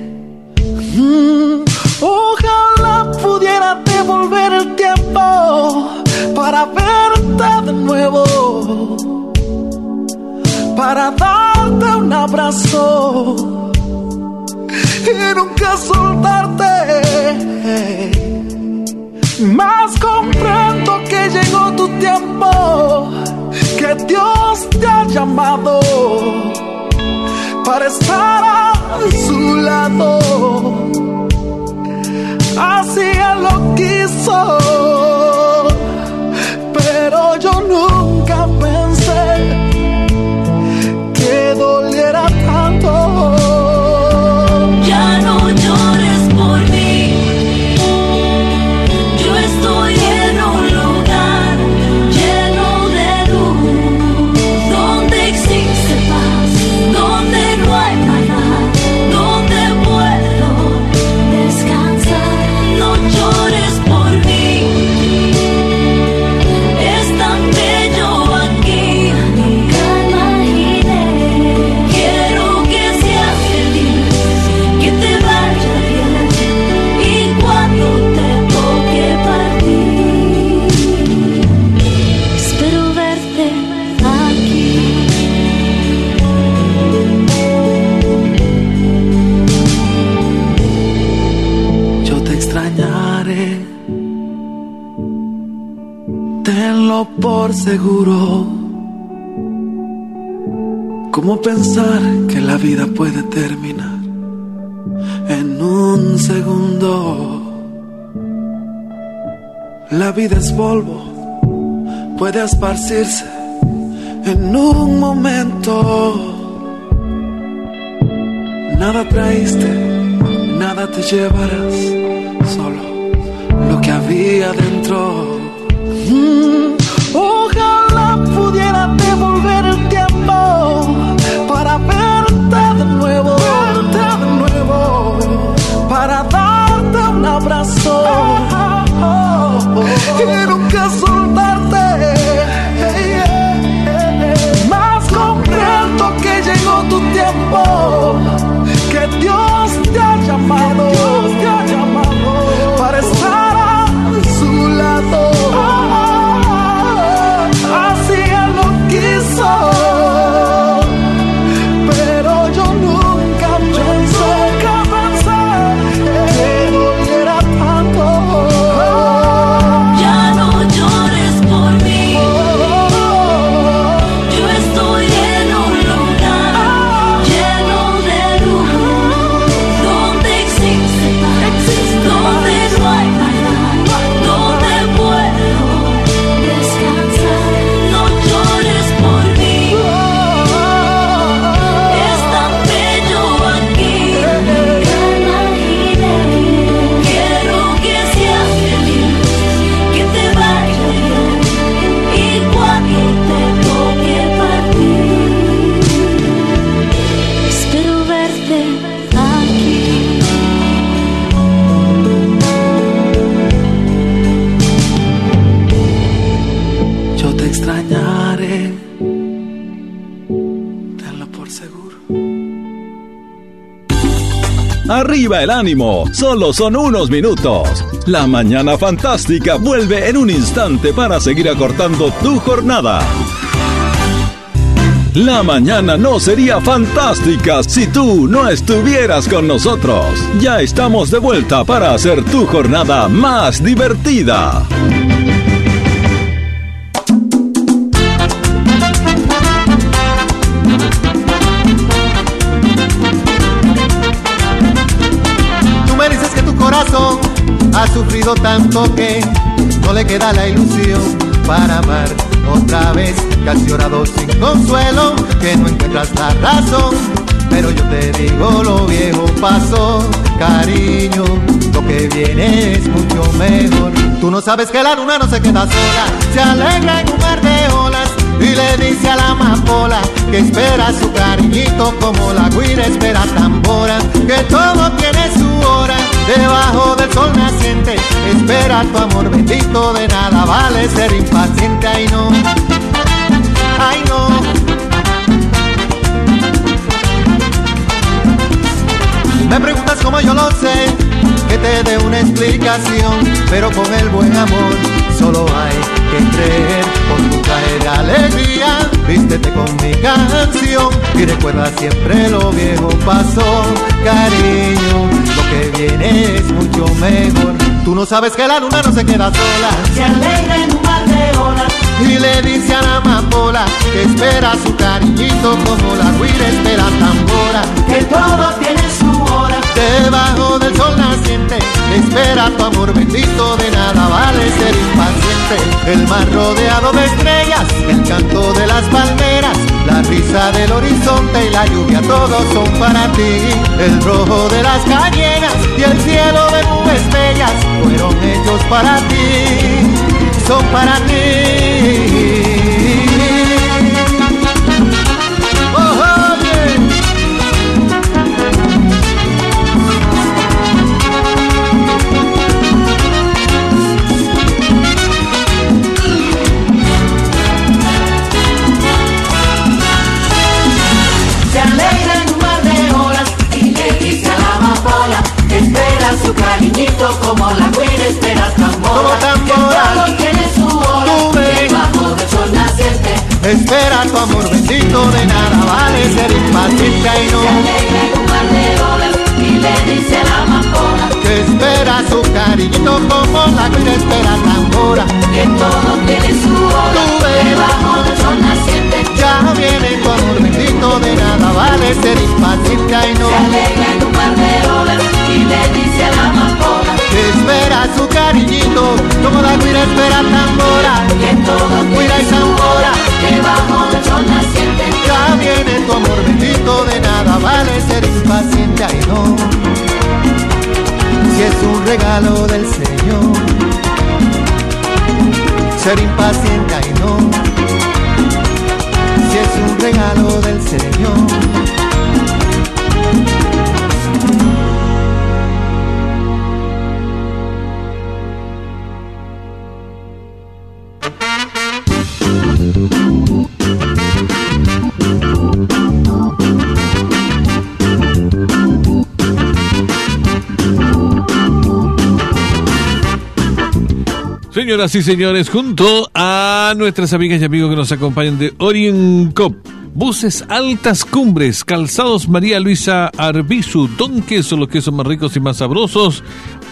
Mm, ojalá pudiera devolver el tiempo para verte de nuevo, para darte un abrazo y nunca soltarte. Mas comprendo que llegó tu tiempo, que Dios te ha llamado para estar a su lado. Así Él lo quiso, pero yo nunca pensé por seguro. ¿Cómo pensar que la vida puede terminar en un segundo? La vida es polvo, puede esparcirse en un momento. Nada traíste, nada te llevarás, solo lo que había dentro. Mm, ojalá pudiera devolver el tiempo para verte de nuevo, verte de nuevo, para darte un abrazo y nunca soltarte. Más comprendo que llegó tu tiempo, que Dios te ha llamado, Dios te ha llamado para estar a su lado. Así Él lo quiso, pero yo nunca pensé, nunca pensé que doliera tanto. Ya no llores por mí, yo estoy en un lugar lleno de luz, donde existe paz, donde no hay maldad, donde puedo descansar. No llores por mí, es tan bello aquí. Quiero que seas feliz, que te vaya bien, y cuando te toque partir, espero verte aquí. Yo te extrañaré, tenlo por seguro. Arriba el ánimo, solo son unos minutos. La mañana fantástica vuelve en un instante para seguir acortando tu jornada. La mañana no sería fantástica si tú no estuvieras con nosotros. Ya estamos de vuelta para hacer tu jornada más divertida. Tú me dices que tu corazón ha sufrido tanto que no le queda la ilusión para amar otra vez, que has llorado sin consuelo, que no encuentras la razón. Pero yo te digo, lo viejo pasó, cariño, lo que viene es mucho mejor. Tú no sabes que la luna no se queda sola, se alegra en un mar de olas y le dice a la amapola que espera su cariñito como la guira espera tambora, que todo tiene su hora debajo del sol naciente. Espera tu amor bendito, de nada vale ser impaciente. Ay no, ay no. Me preguntas cómo yo lo sé, que te dé una explicación, pero con el buen amor solo hay que creer. Por tu traje de alegría, vístete con mi canción y recuerda siempre lo viejo pasó, cariño, lo que viene es mucho mejor. Tú no sabes que la luna no se queda sola, Se alegra en un mar de olas y le dice a la amapola que espera su cariñito como la guira espera tambora, que todo tiene su hora debajo del sol naciente. Espera tu amor bendito, de nada vale ser impaciente. El mar rodeado de estrellas, el canto de las palmeras, la risa del horizonte y la lluvia, todos son para ti. El rojo de las cañeras y el cielo de nubes bellas fueron hechos para ti, son para ti. su cariñito como la güera espera tambora. Como tambora. Que todo tiene su hora, debajo del sol naciente. Espera tu amor bendito, de nada vale ser impaciente y no. Se alegra en un mar de olas y le dice a la amapola que espera su cariñito como la güera espera tambora. que todo tiene su hora, debajo del sol naciente. Ya viene tu amor bendito, de nada vale ser impaciente, ay no. Se alegra en un par de horas y le dice a la amapola que espera su cariñito, como la guira espera tambora, que todo guira y tiene su tambora, hora, debajo del sol naciente. ya viene tu amor bendito, de nada vale ser impaciente, ay no. Si es un regalo del Señor, ser impaciente, ay no. Si es un regalo del Señor. Señoras y señores, junto a nuestras amigas y amigos que nos acompañan de Oriencop, Buses Altas Cumbres, Calzados María Luisa Arbizu, Don Queso, los quesos más ricos y más sabrosos,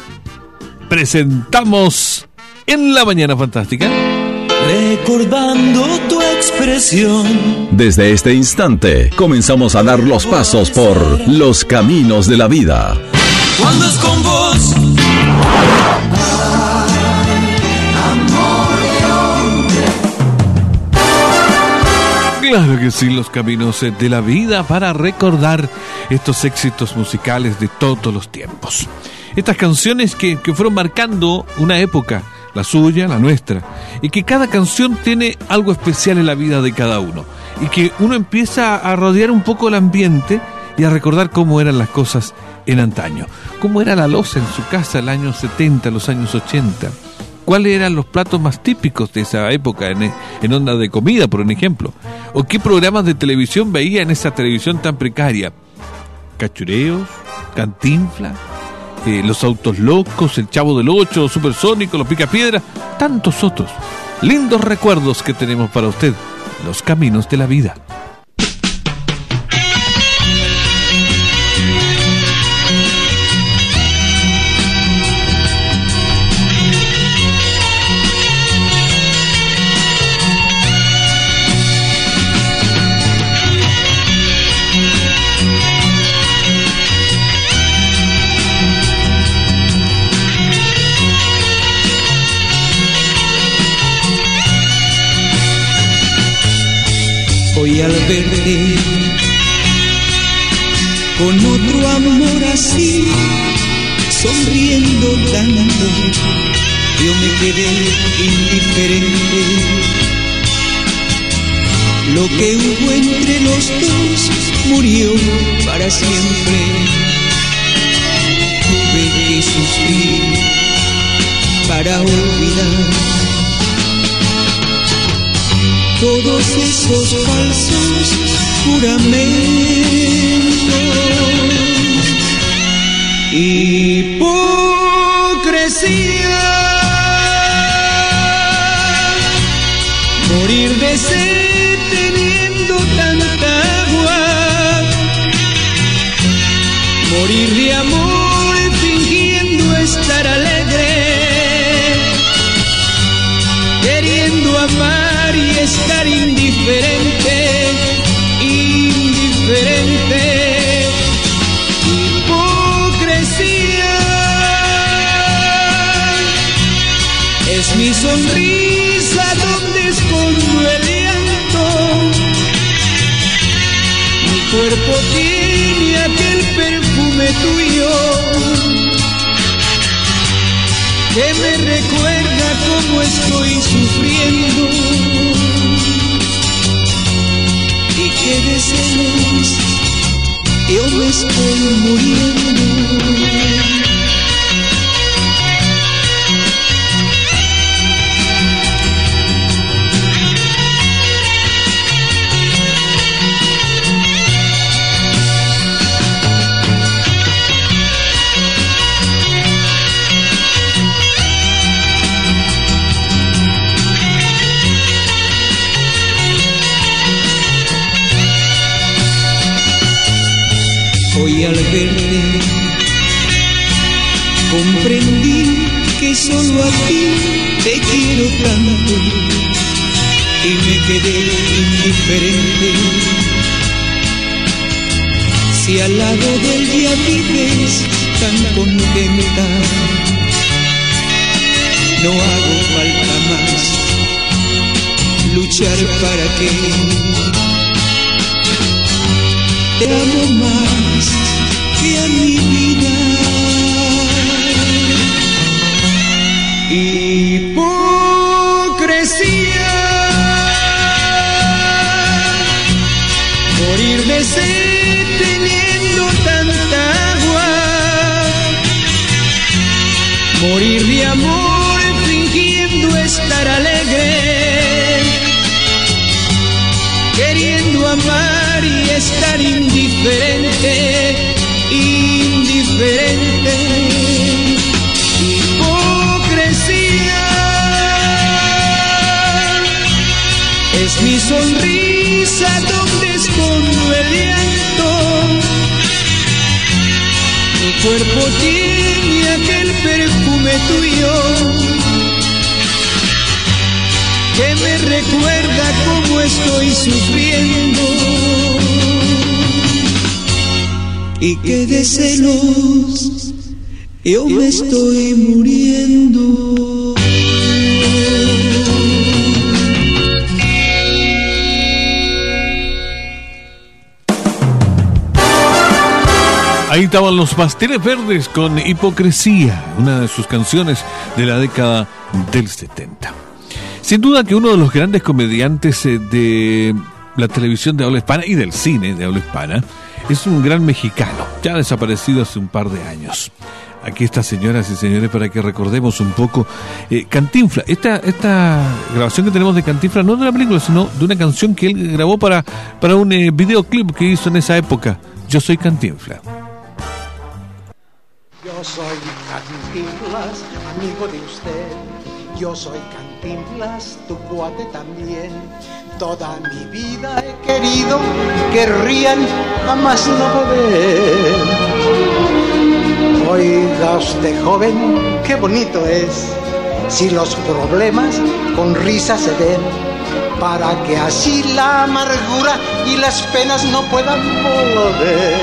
presentamos en la Mañana Fantástica. Recordando tu expresión. Desde este instante comenzamos a dar los pasos por los caminos de la vida. Cuando es con vos. Claro que sí, los caminos de la vida para recordar estos éxitos musicales de todos los tiempos. Estas canciones que, que fueron marcando una época, la suya, la nuestra, y que cada canción tiene algo especial en la vida de cada uno, y que uno empieza a rodear un poco el ambiente y a recordar cómo eran las cosas en antaño, cómo era la loza en su casa en los años setenta, los años ochenta, cuáles eran los platos más típicos de esa época en, en onda de comida, por un ejemplo, o qué programas de televisión veía en esa televisión tan precaria. Cachureos, Cantinflas, eh, Los Autos Locos, El Chavo del Ocho, Supersónico, Los Picapiedra, tantos otros. Lindos recuerdos que tenemos para usted, los caminos de la vida. Hoy al verte con otro amor así, sonriendo tanto, yo me quedé indiferente. Lo que hubo entre los dos murió para siempre. Tuve que sufrir para olvidar todos esos falsos juramentos. Hipocresía, morir de sed teniendo tanta agua, morir de amor fingiendo estar alegre, queriendo amar y estar indiferente, indiferente. Hipocresía es mi sonrisa donde escondo el llanto, mi cuerpo tiene aquel perfume tuyo que me recuerda cómo estoy sufriendo y que de celos yo me estoy muriendo. Hoy al verte comprendí que solo a ti te quiero tanto y me quedé indiferente. Si al lado del día vives tan contenta, no hago falta más luchar para que te amo más que a mi vida. Hipocresía, morir de sed teniendo tanta agua, morir de amor fingiendo estar alegre, queriendo amar y estar indiferente, indiferente. Hipocresía es mi sonrisa donde escondo el llanto, mi cuerpo tiene aquel perfume tuyo que me recuerda cómo estoy sufriendo y que de celos yo me estoy muriendo. Ahí estaban los Pasteles Verdes con Hipocresía, una de sus canciones de la década del setenta. Sin duda que uno de los grandes comediantes de la televisión de habla hispana y del cine de habla hispana es un gran mexicano, ya desaparecido hace un par de años. Aquí está, señoras y señores, para que recordemos un poco eh, Cantinflas. Esta, esta grabación que tenemos de Cantinflas no de una película, sino de una canción que él grabó para, para un eh, videoclip que hizo en esa época. Yo soy Cantinflas. Yo soy Cantinflas, amigo de usted. Yo soy Cantinflas, tu cuate también. Toda mi vida he querido que rían, jamás no beber. Oiga usted, joven, qué bonito es si los problemas con risa se ven, para que así la amargura y las penas no puedan volver.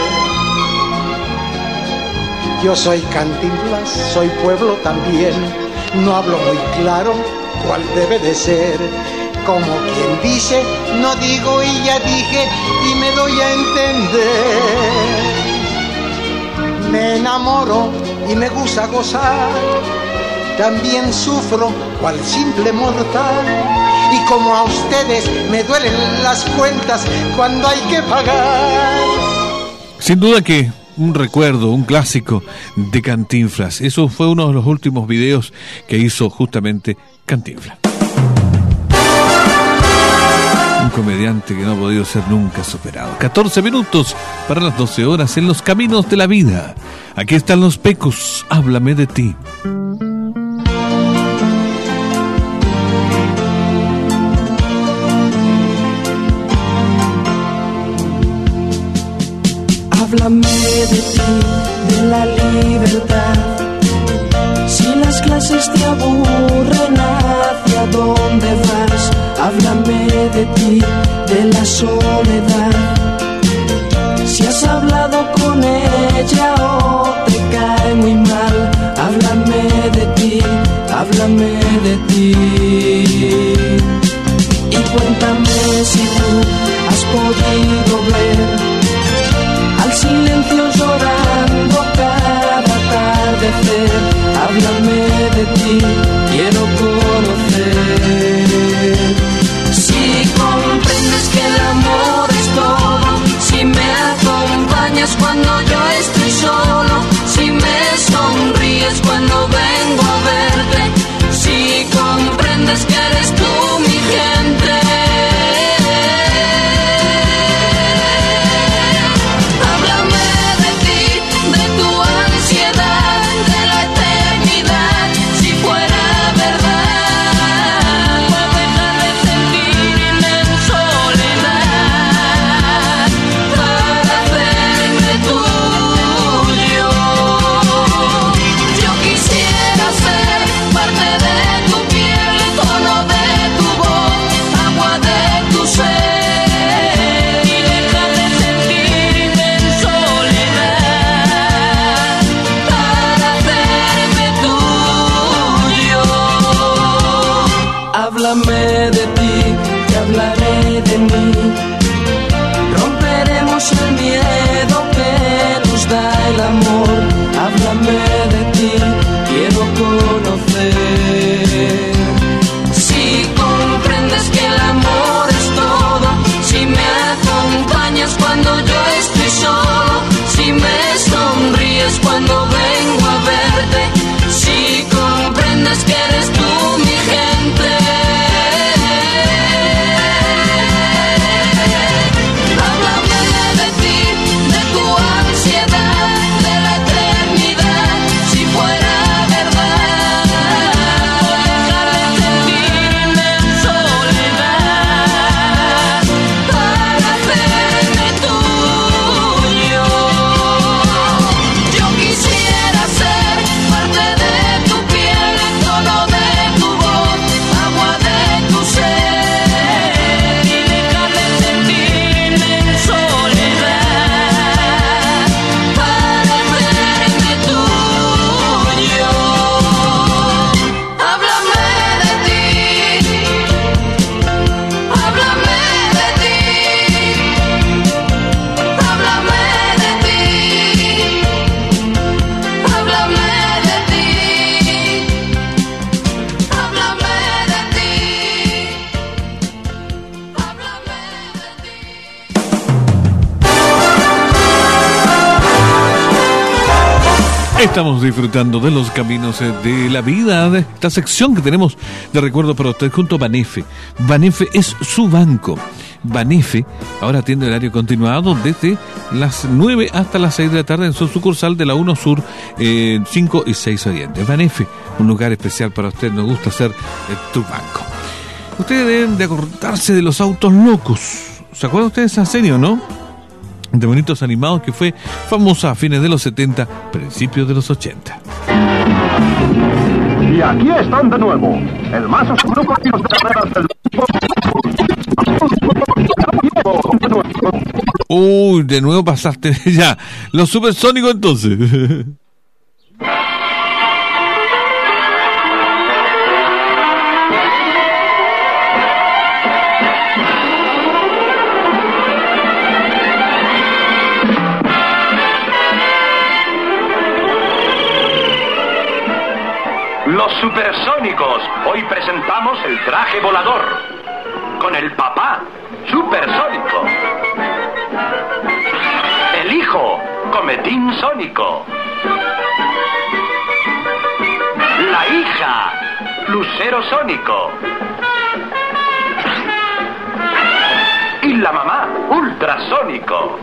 Yo soy Cantinflas, soy pueblo también, no hablo muy claro cuál debe de ser. Como quien dice, no digo y ya dije y me doy a entender. Me enamoro y me gusta gozar, también sufro cual simple mortal. Y como a ustedes me duelen las cuentas cuando hay que pagar. Sin duda que un recuerdo, un clásico de Cantinflas. Eso fue uno de los últimos videos que hizo justamente Cantinflas. Un comediante que no ha podido ser nunca superado. catorce minutos para las doce horas en los caminos de la vida. Aquí están los Pecos, háblame de ti. Háblame de ti, de la libertad. Si las clases te aburren, ¿hacia dónde vas? Háblame de ti, de la soledad. Si has hablado con ella o te cae muy mal, háblame de ti, háblame de ti. Y cuéntame si tú has podido ver al silencio llorando cada atardecer. Háblame de ti, quiero conocer. Si comprendes que el amor es todo, si me acompañas cuando yo estoy solo, si me sonríes cuando vengo a verte, si comprendes que eres tú mi gente. Fuera Háblame de ti, te hablaré de mí. Romperemos el miedo que nos da el amor. Háblame de ti, quiero conocer. Si comprendes que el amor es todo, si me acompañas cuando yo estoy solo, si me sonríes cuando vengo a verte, si comprendes que eres tú mi gente. Háblame de ti, de tu ansiedad, de la eternidad, si fuera verdad. Dejar de sentirme en soledad para hacerme tuyo. Yo quisiera ser parte de tu piel, tono de tu voz, agua de tu ser, y dejar de sentirme en soledad para hacerme tuyo. Háblame de ti, háblame de ti, háblame de ti, háblame de ti, háblame de ti, Estamos disfrutando de los caminos eh, de la vida, de esta sección que tenemos de recuerdo para usted junto a Banefe. Banefe es su banco. Banefe ahora atiende horario continuado desde las nueve hasta las seis de la tarde en su sucursal de la uno Sur, eh, cinco y seis Oriente. Banefe, un lugar especial para usted, nos gusta ser eh, tu banco. Ustedes deben de acordarse de los autos locos. ¿Se acuerdan ustedes de esa serie o no? De bonitos animados que fue famosa a fines de los setenta, principios de los ochenta. Y aquí están de nuevo, el más oscuro y los de carreras del Uy, de nuevo pasaste ya. Los supersónicos entonces. Los supersónicos. Hoy presentamos el traje volador con el papá supersónico, el hijo cometín sónico, la hija lucero sónico y la mamá ultrasónico.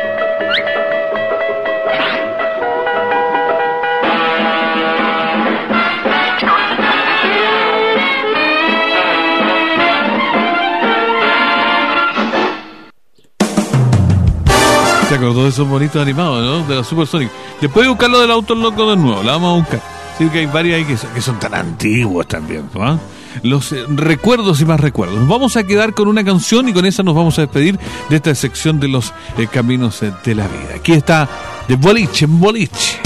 Se acordó de esos bonitos animados, ¿no? De los supersónicos. Después de buscar lo del auto loco de nuevo, la vamos a buscar. Sí, que hay varias ahí que son, que son tan antiguos también, ¿no? Los eh, recuerdos y más recuerdos. Nos vamos a quedar con una canción y con esa nos vamos a despedir de esta sección de los eh, caminos eh, de la vida. Aquí está de boliche en boliche.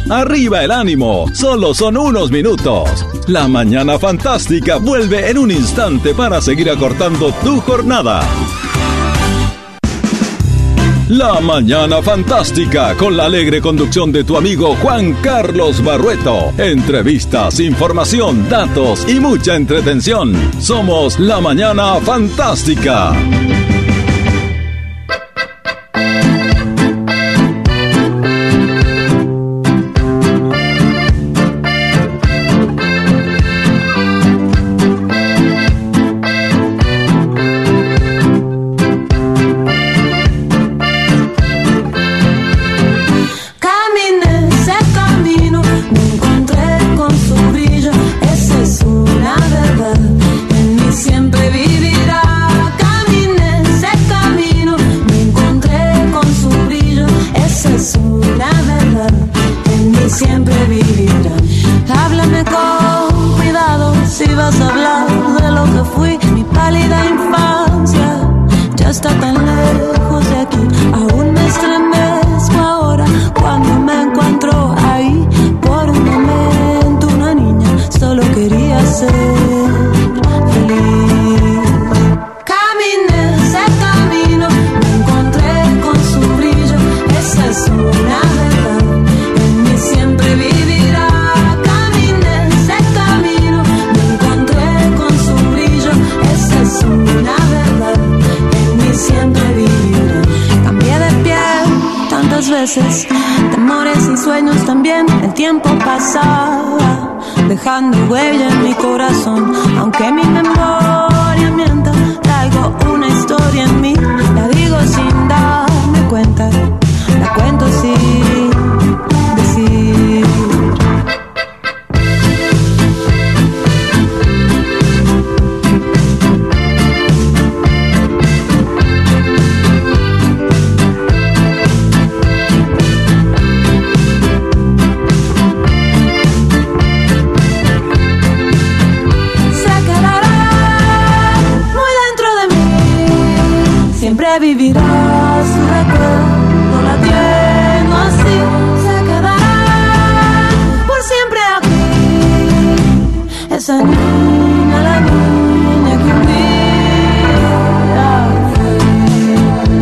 ¡Arriba el ánimo! Solo son unos minutos. La Mañana Fantástica vuelve en un instante para seguir acortando tu jornada. La Mañana Fantástica, con la alegre conducción de tu amigo Juan Carlos Barrueto. Entrevistas, información, datos y mucha entretención. Somos La Mañana Fantástica. Temores y sueños también, el tiempo pasaba, dejando huella en mi corazón. Aunque mi memoria mienta, traigo una historia en mí. La digo sin darme cuenta, la cuento sin decir. Vivirá su recuerdo latiendo así, se quedará por siempre aquí. Esa niña, la niña que un día fui.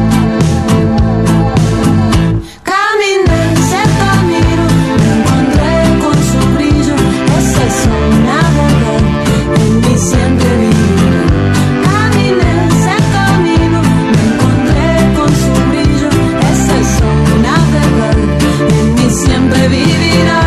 Caminé ese camino, me encontré con su brillo. Esa es una verdad, en mí siempre vivirá. Siempre vivirá.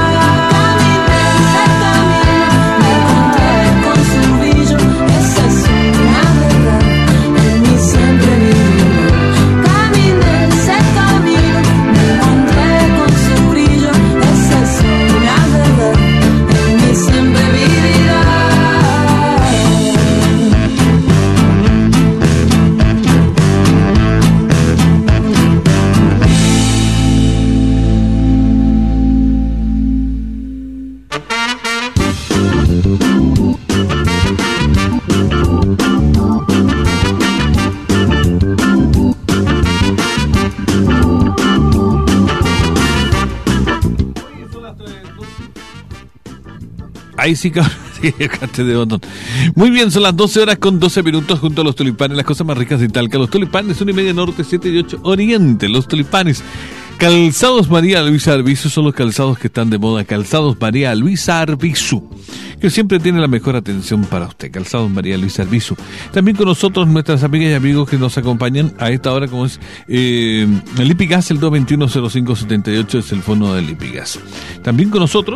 Ahí sí, cabrón. Sí, de botón. Muy bien, son las doce horas con doce minutos junto a los tulipanes, las cosas más ricas de Talca. Los tulipanes, una y media norte, siete y ocho oriente. Los tulipanes. Calzados María Luisa Arbizu son los calzados que están de moda. Calzados María Luisa Arbizu, que siempre tiene la mejor atención para usted. Calzados María Luisa Arbizu. También con nosotros nuestras amigas y amigos que nos acompañan a esta hora, como es eh, el Lipigas, el dos veintiuno cero cinco setenta y ocho es el fono del Lipigas. También con nosotros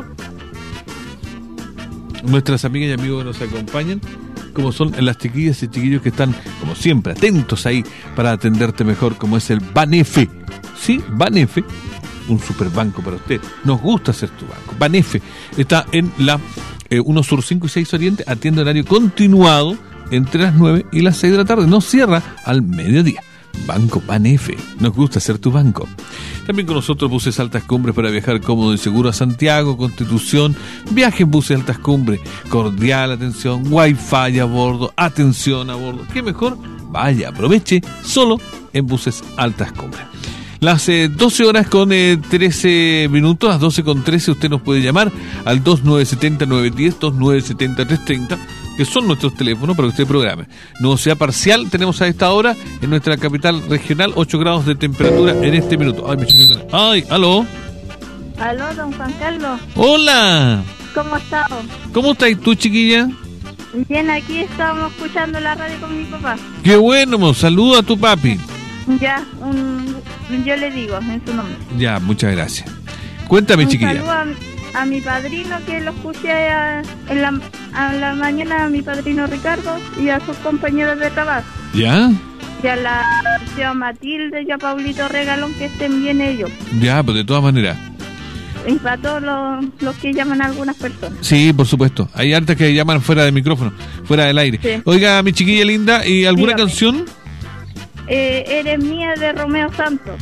nuestras amigas y amigos que nos acompañan, como son las chiquillas y chiquillos que están, como siempre, atentos ahí para atenderte mejor, como es el Banefe. Sí, Banefe, un superbanco para usted. Nos gusta ser tu banco. Banefe está en la eh, uno Sur cinco y seis Oriente, atiende horario continuado entre las nueve y las seis de la tarde. No cierra al mediodía. Banco Banefe, nos gusta ser tu banco. También con nosotros buses Altas Cumbres para viajar cómodo y seguro a Santiago, Constitución. Viaje en buses Altas Cumbres, cordial atención, wifi a bordo, atención a bordo. ¿Qué mejor? Vaya, aproveche solo en buses Altas Cumbres. Las eh, doce horas con eh, trece minutos, las doce con trece, usted nos puede llamar al dos nueve siete cero nueve uno cero, dos nueve siete cero tres tres cero, que son nuestros teléfonos para que usted programe. Nubosidad parcial tenemos a esta hora en nuestra capital regional, ocho grados de temperatura en este minuto. Ay, me choqué. Ay, aló. Aló, don Juan Carlos. Hola. ¿Cómo estás? ¿Cómo estás tú, chiquilla? Bien, aquí estábamos escuchando la radio con mi papá. Qué bueno, mo. Saludo a tu papi. Ya, un, yo le digo en su nombre. Ya, muchas gracias. Cuéntame, un chiquilla. Saludo a, a mi padrino, que lo escuché a, en la, a la mañana, a mi padrino Ricardo y a sus compañeros de trabajo. ¿Ya? Y a la tía Matilde y a Paulito Regalón, que estén bien ellos. Ya, pues de todas maneras. Y para todos los, los que llaman a algunas personas. Sí, por supuesto. Hay hartas que llaman fuera de micrófono, fuera del aire. Sí. Oiga, mi chiquilla linda, ¿y alguna Dígame. canción? Eh, Eres mía, de Romeo Santos.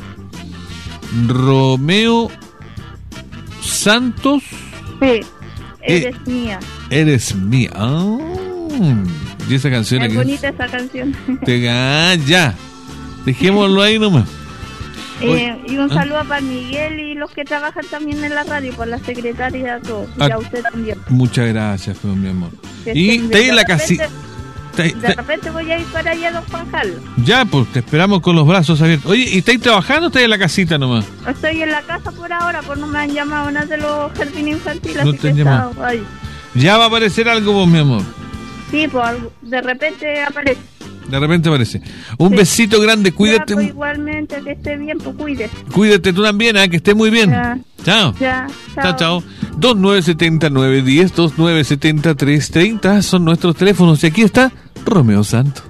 Romeo Santos. Sí, Eres eh, mía. Eres mía. Oh, y esa canción es aquí. Es bonita esa canción. Te, ah, ya. Dejémoslo ahí nomás. Eh, y un saludo ¿Ah? para Miguel y los que trabajan también en la radio, por la secretaria, todo, y a usted también. Muchas gracias, pues, mi amor. Que y te en la casita. De repente voy a ir para allá, don Juan Carlos. Ya, pues te esperamos con los brazos abiertos. Oye, ¿y estáis trabajando o estáis en la casita nomás? Estoy en la casa por ahora, pues no me han llamado nada de los jardines infantiles. No así te han que llamado. Ahí. Ya va a aparecer algo, vos, mi amor. Sí, pues de repente aparece. De repente aparece. Un sí. besito grande, cuídate. Ya, pues, igualmente, que esté bien, pues cuídese. Cuídate tú también, ¿eh? Que esté muy bien. Ya. Chao. Ya, chao. Chao, chao. dos nueve siete cero nueve uno cero, dos nueve siete cero tres tres cero son nuestros teléfonos. Y aquí está Romeo Santos.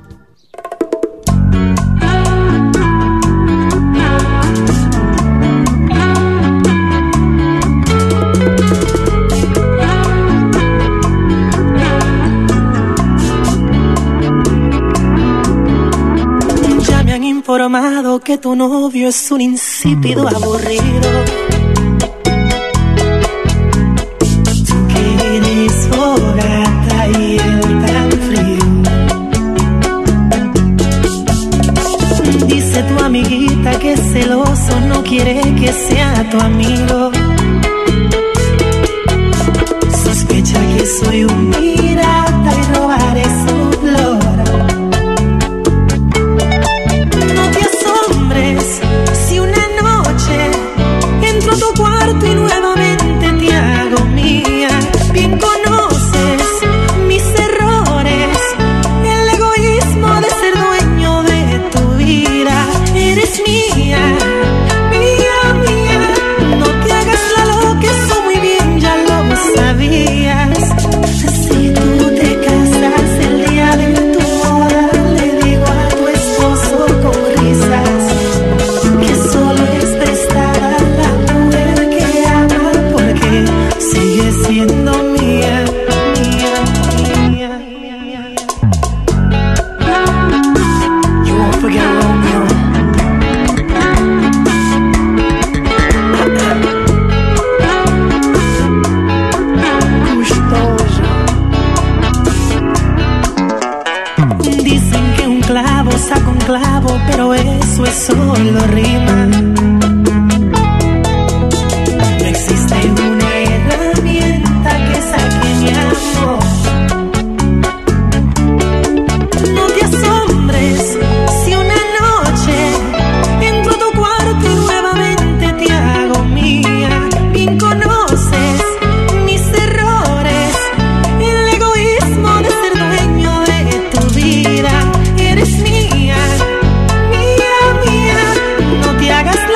Informado que tu novio es un insípido aburrido. Tú que eres fogata y él tan frío. Dice tu amiguita que es celoso, no quiere que sea tu amigo. Sospecha que soy un pirata y robaré su flor. Si una noche entro a tu cuarto y nuevamente te hago mía, bien conoces mis errores, el egoísmo de ser dueño de tu vida. Eres mía, mía, mía, no te hagas la loca, eso muy bien ya lo sabías. Si tú te casas el día de tu boda, le digo a tu esposo con risas que solo es prestada la mujer que ama, porque sigue siendo mía, mía, mía, mía. You won't forget Romeo. Gustoso. Dicen que un clavo saca un clavo, pero eso es solo rima. No existe una herramienta que saque mi amor. No te asombres si una noche entro a tu cuarto y nuevamente te hago mía. Bien conoces mis errores, el egoísmo de ser dueño de tu vida. Eres mía, mía, mía, no te hagas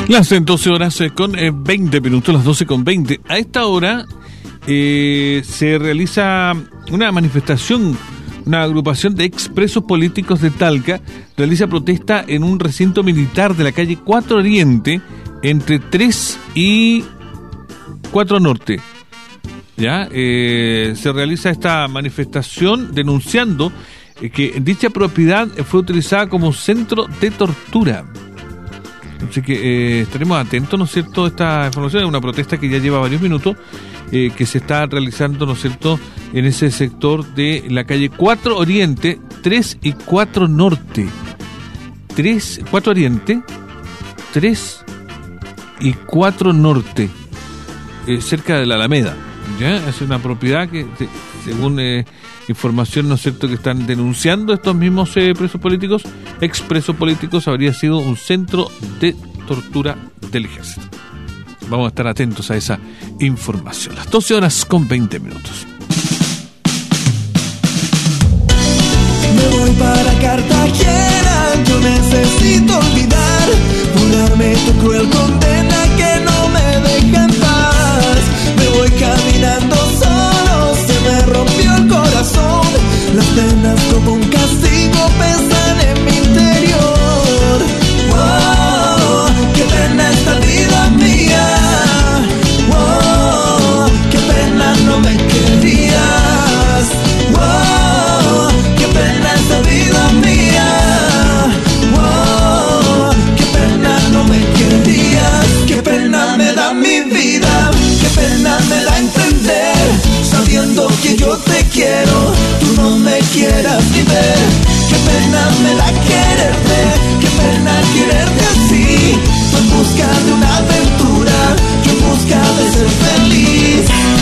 Las doce horas eh, con eh, veinte minutos, las doce con veinte. A esta hora eh, se realiza una manifestación, una agrupación de expresos políticos de Talca, realiza protesta en un recinto militar de la calle cuatro Oriente, entre tres y cuatro Norte. Ya, eh, se realiza esta manifestación denunciando eh, que dicha propiedad fue utilizada como centro de tortura. Así que eh, estaremos atentos, ¿no es cierto?, esta información. Es una protesta que ya lleva varios minutos, eh, que se está realizando, ¿no es cierto?, en ese sector de la calle cuatro Oriente, tres y cuatro Norte. tres, cuatro Oriente, tres y cuatro Norte, eh, cerca de la Alameda. ¿Ya? Es una propiedad que, según eh, información, ¿no es cierto?, que están denunciando estos mismos eh, presos políticos, expresos políticos, habría sido un centro de tortura del ejército. Vamos a estar atentos a esa información. Las doce horas con veinte minutos. Me voy para Cartagena, yo necesito olvidar, burlarme tu cruel condena que no me deja en paz. Me voy caminando solo, se me rompió el corazón, las penas como un castigo pesan en mi interior. Wow, qué pena esta vida mía. Wow, qué pena no me querías. Wow, qué pena esta vida mía. Wow, qué pena no me querías. Qué pena me da mi vida. Qué pena me da entender, sabiendo que yo te quiero, tú no me quieras ni ver. Qué pena me da quererte, qué pena quererte así. Tú en busca de una aventura, yo en busca de ser feliz.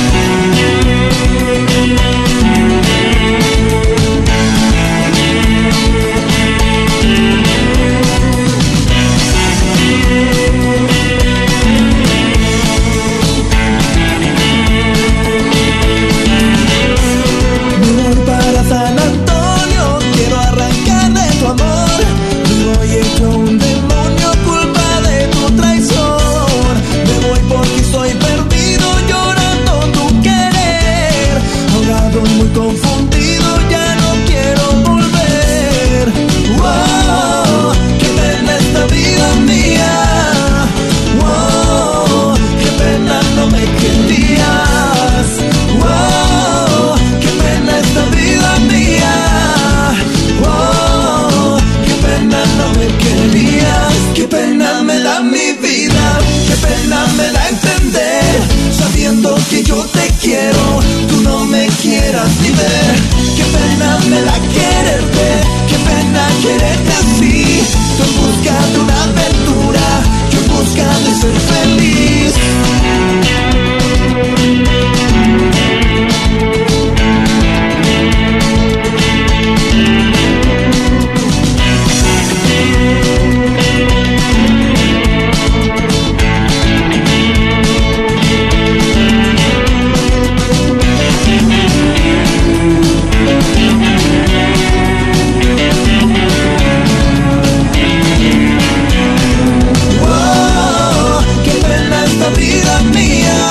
San Antonio, quiero arrancar de tu amor. Me voy hecho un demonio, culpa de tu traición. Me voy porque estoy perdido, llorando tu querer. Ahogado y muy confundido, ya no quiero volver. Wow, qué pena esta vida mía. Wow, qué pena no me querías. Wow, qué pena esta vida mía. Oh, qué pena no me querías. Qué pena me da mi vida. Qué pena me da entender, sabiendo que yo te quiero, tú no me quieras ni ver. Qué pena me da quererte, qué pena quererte así. Tú en busca de una aventura, yo en busca de ser feliz. Vida mía,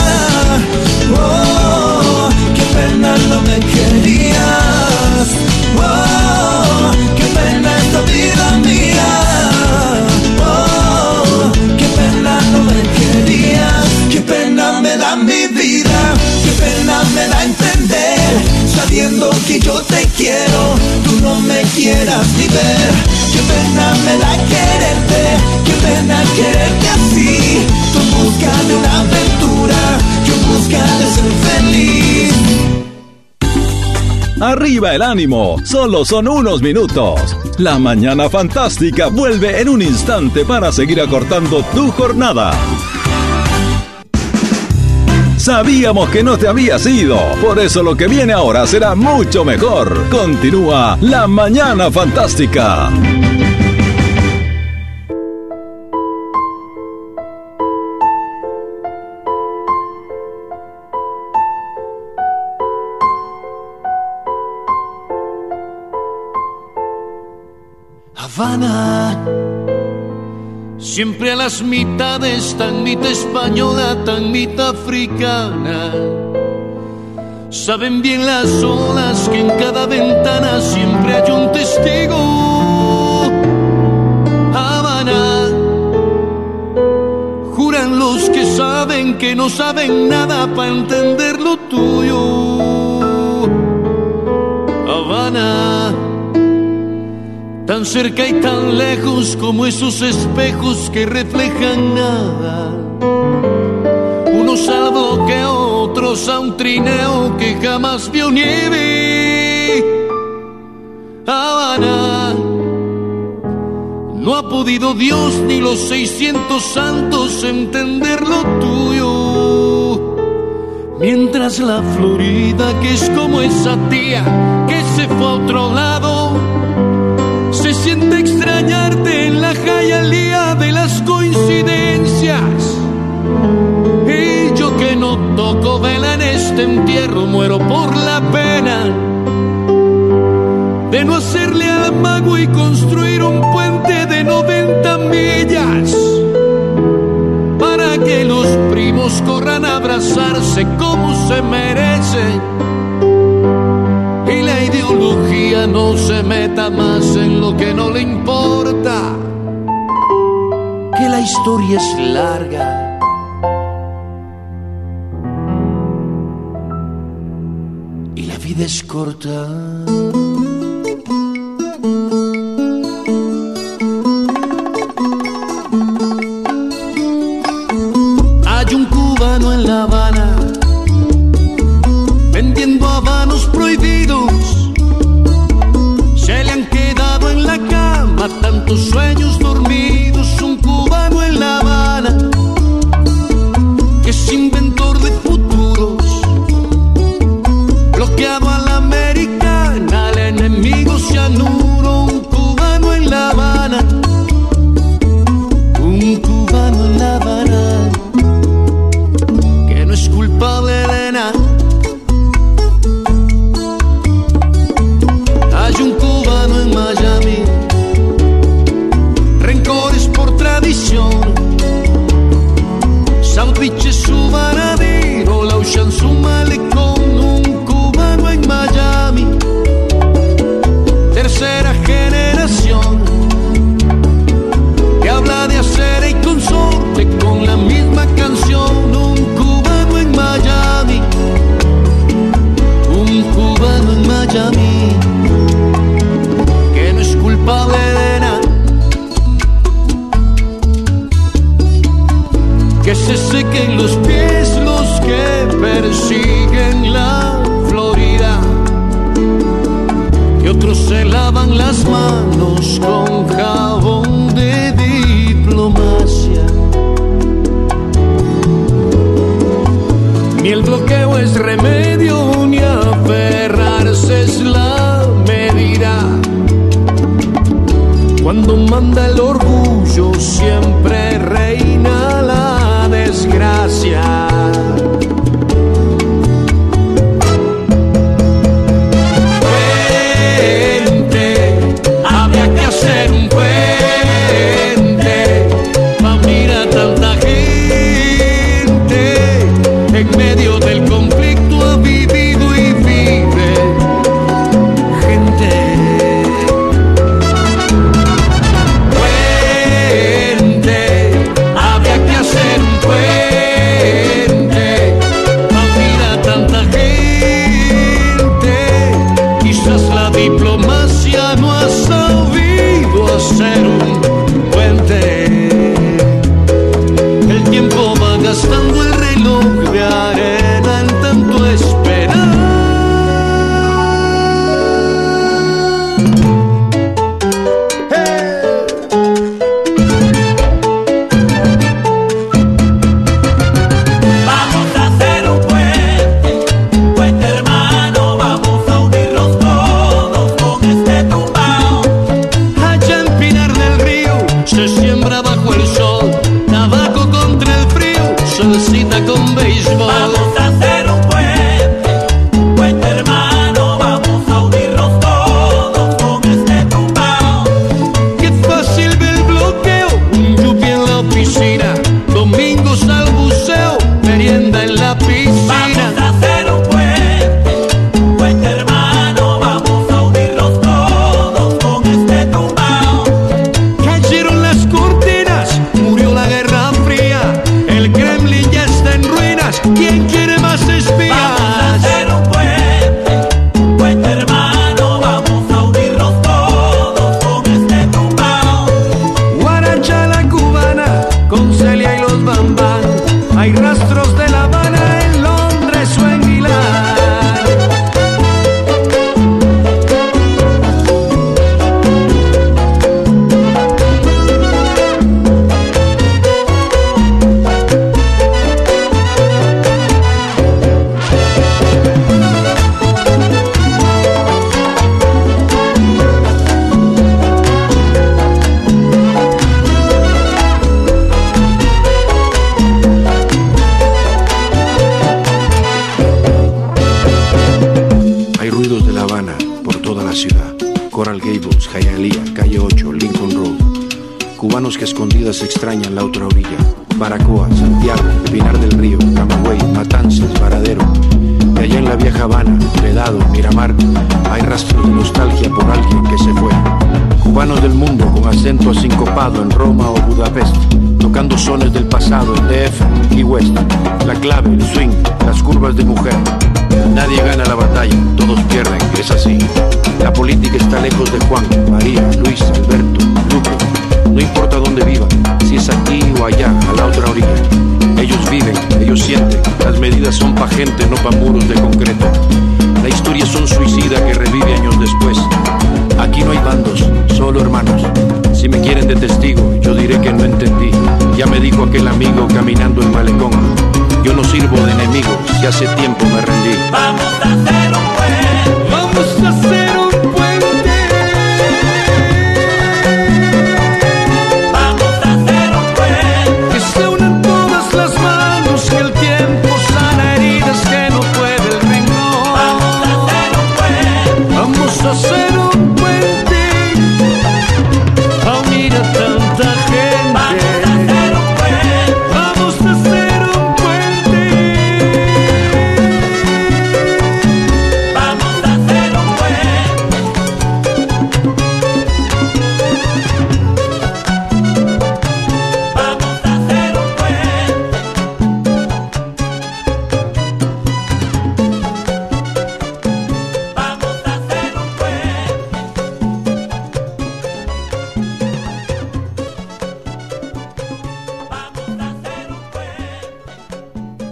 oh, qué pena no me querías. Oh, qué pena esta vida mía. Oh, qué pena no me querías. Qué pena me da mi vida. Qué pena me da entender, sabiendo que yo te quiero, tú no me quieras ni ver. Qué pena me da quererte, qué pena quererte así. Tú en busca de una aventura, yo en busca de ser feliz. Arriba el ánimo, solo son unos minutos. La mañana fantástica vuelve en un instante para seguir acortando tu jornada. Sabíamos que no te habías ido, por eso lo que viene ahora será mucho mejor. Continúa La Mañana Fantástica. Havana, siempre a las mitades, tan mitad española, tan mitad africana. Saben bien las olas que en cada ventana siempre hay un testigo. Habana, juran los que saben que no saben nada para entender lo tuyo. Habana, tan cerca y tan lejos como esos espejos que reflejan nada. Unos al bloqueo, otros a un trineo que jamás vio nieve. Habana, no ha podido Dios ni los seiscientos santos entender lo tuyo. Mientras la Florida, que es como esa tía que se fue a otro lado, se siente extrañarte en la jayalía de las coincidencias. Y yo que no toco vela en este entierro, muero por la pena de no hacerle al mago y construir un puente de noventa millas para que los primos corran a abrazarse como se merece y la ideología no se meta más en lo que no le importa, que la historia es larga y la vida es corta. Hay un cubano en La Habana vendiendo habanos prohibidos. Se le han quedado en la cama tantos sueños dormidos. Un cubano en La Habana que es inventor de futuros, bloqueado a la americana, al enemigo cianuro. Un cubano en La Habana, un cubano en La Habana que no es culpable de nada. Hay un cubano en Miami, rencores por tradición. South Beach es su varadero, la Ocean su malecón. Un cubano en Miami, tercera generación, que habla de acera y consorte con la misma canción. Un cubano en Miami, un cubano en Miami que no es culpable de nada. Que se sequen los pies los que persiguen la Florida, que otros se lavan las manos con jabón de diplomacia. Ni el bloqueo es remedio, ni aferrarse es la medida. Cuando manda el orgullo siempre reina la desgracia. Puente, habría que hacer un puente pa' mirar tanta gente. En medio del conflicto ha vivido y vive gente. Diplomacia no ha sabido hacer un puente. El tiempo va gastando el reloj de arena en tanto esperar. Vamos a hacer un puente, puente hermano, vamos a unirnos todos con este tumbao. Allá en Pinar del Río se siembra bajo el sol, tabaco contra el frío, solcita con béisbol. Vamos a hacer un puente, puente hermano, vamos a unirnos todos con este tumbao. Qué fácil ve el bloqueo, un yupi en hermanos que escondidas extrañan la otra orilla. Baracoa, Santiago, Pinar del Río, Camagüey, Matanzas, Varadero. Y allá en la vieja Habana, Vedado, Miramar, hay rastros de nostalgia por alguien que se fue. Cubanos del mundo con acento asincopado en Roma o Budapest, tocando sones del pasado en D F y West. La clave, el swing, las curvas de mujer. Nadie gana la batalla, todos pierden, es así. La política está lejos de Juan, María, Luis, Alberto, Lupe. No importa dónde vivan, si es aquí o allá, a la otra orilla. Ellos viven, ellos sienten, las medidas son pa' gente, no pa' muros de concreto. La historia es un suicida que revive años después. Aquí no hay bandos, solo hermanos. Si me quieren de testigo, yo diré que no entendí. Ya me dijo aquel amigo caminando el malecón. Yo no sirvo de enemigo, si hace tiempo me rendí. Vamos a hacer un puente. Vamos a hacer un puente. Vamos a hacer un puente. Que se unan todas las manos, que el tiempo sana heridas que no puede el rincón. Vamos a hacer un puente. Vamos a hacer un puente. Oh, mira tanta gente. Vamos a hacer un puente. Vamos a hacer un puente. Vamos a hacer un puente. Vamos a hacer un puente. Vamos a hacer un puente. Vamos a hacer un puente.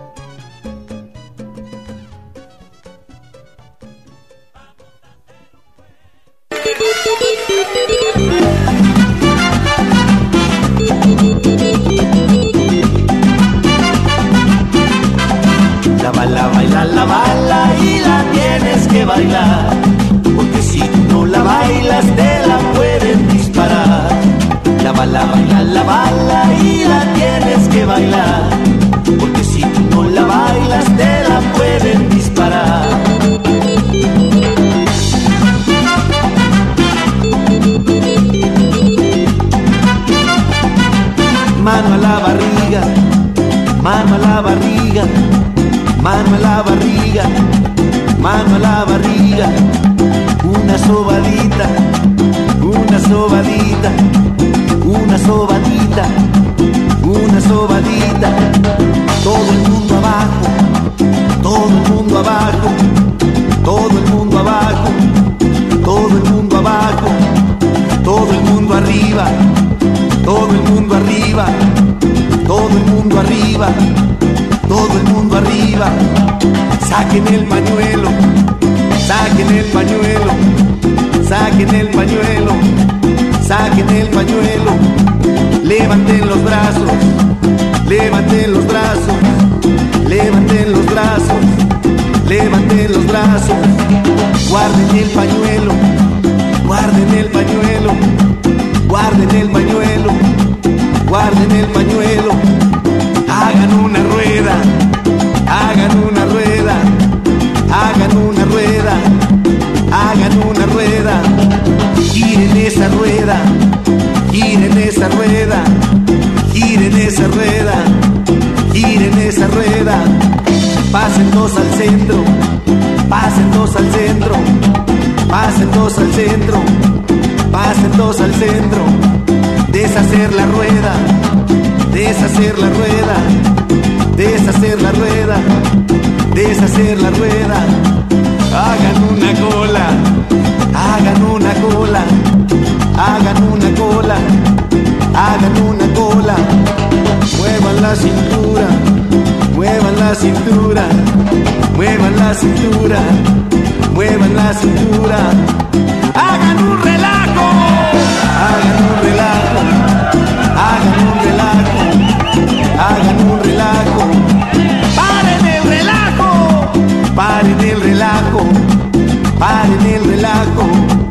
La bala, baila, la bala y la tienes que bailar, porque si tú no la bailas te la pueden disparar. La bala, baila, la bala y la tienes que bailar, porque si tú no la bailas te la pueden disparar. Mano a la barriga, mano a la barriga, mano a la barriga, mano a la barriga, una sobadita, una sobadita, una sobadita, una sobadita, todo el mundo abajo, todo el mundo abajo, todo el mundo abajo, todo el mundo abajo, todo el mundo arriba, todo el mundo arriba, todo el mundo arriba, todo el mundo arriba. Saquen el pañuelo, saquen el pañuelo, saquen el pañuelo, saquen el pañuelo. Levanten los brazos, levanten los brazos, levanten los brazos, levanten los brazos. Guarden el pañuelo, guarden el pañuelo, guarden el pañuelo, guarden el pañuelo. Hagan una rueda, hagan una rueda, hagan una rueda, hagan una rueda. Giren esa rueda, giren esa rueda, giren esa rueda, giren esa rueda. Pasen dos al centro, pasen dos al centro, pasen dos al centro, pasen dos al centro. Deshacer la rueda, deshacer la rueda, deshacer la rueda, deshacer la rueda. Hagan una cola, hagan una cola, hagan una cola, hagan una cola. Muevan la cintura, muevan la cintura, muevan la cintura, muevan la cintura. Hagan un relajo, hagan un relajo, hagan un relajo, hagan un relajo. Paren el relajo, paren el relajo, paren el relajo,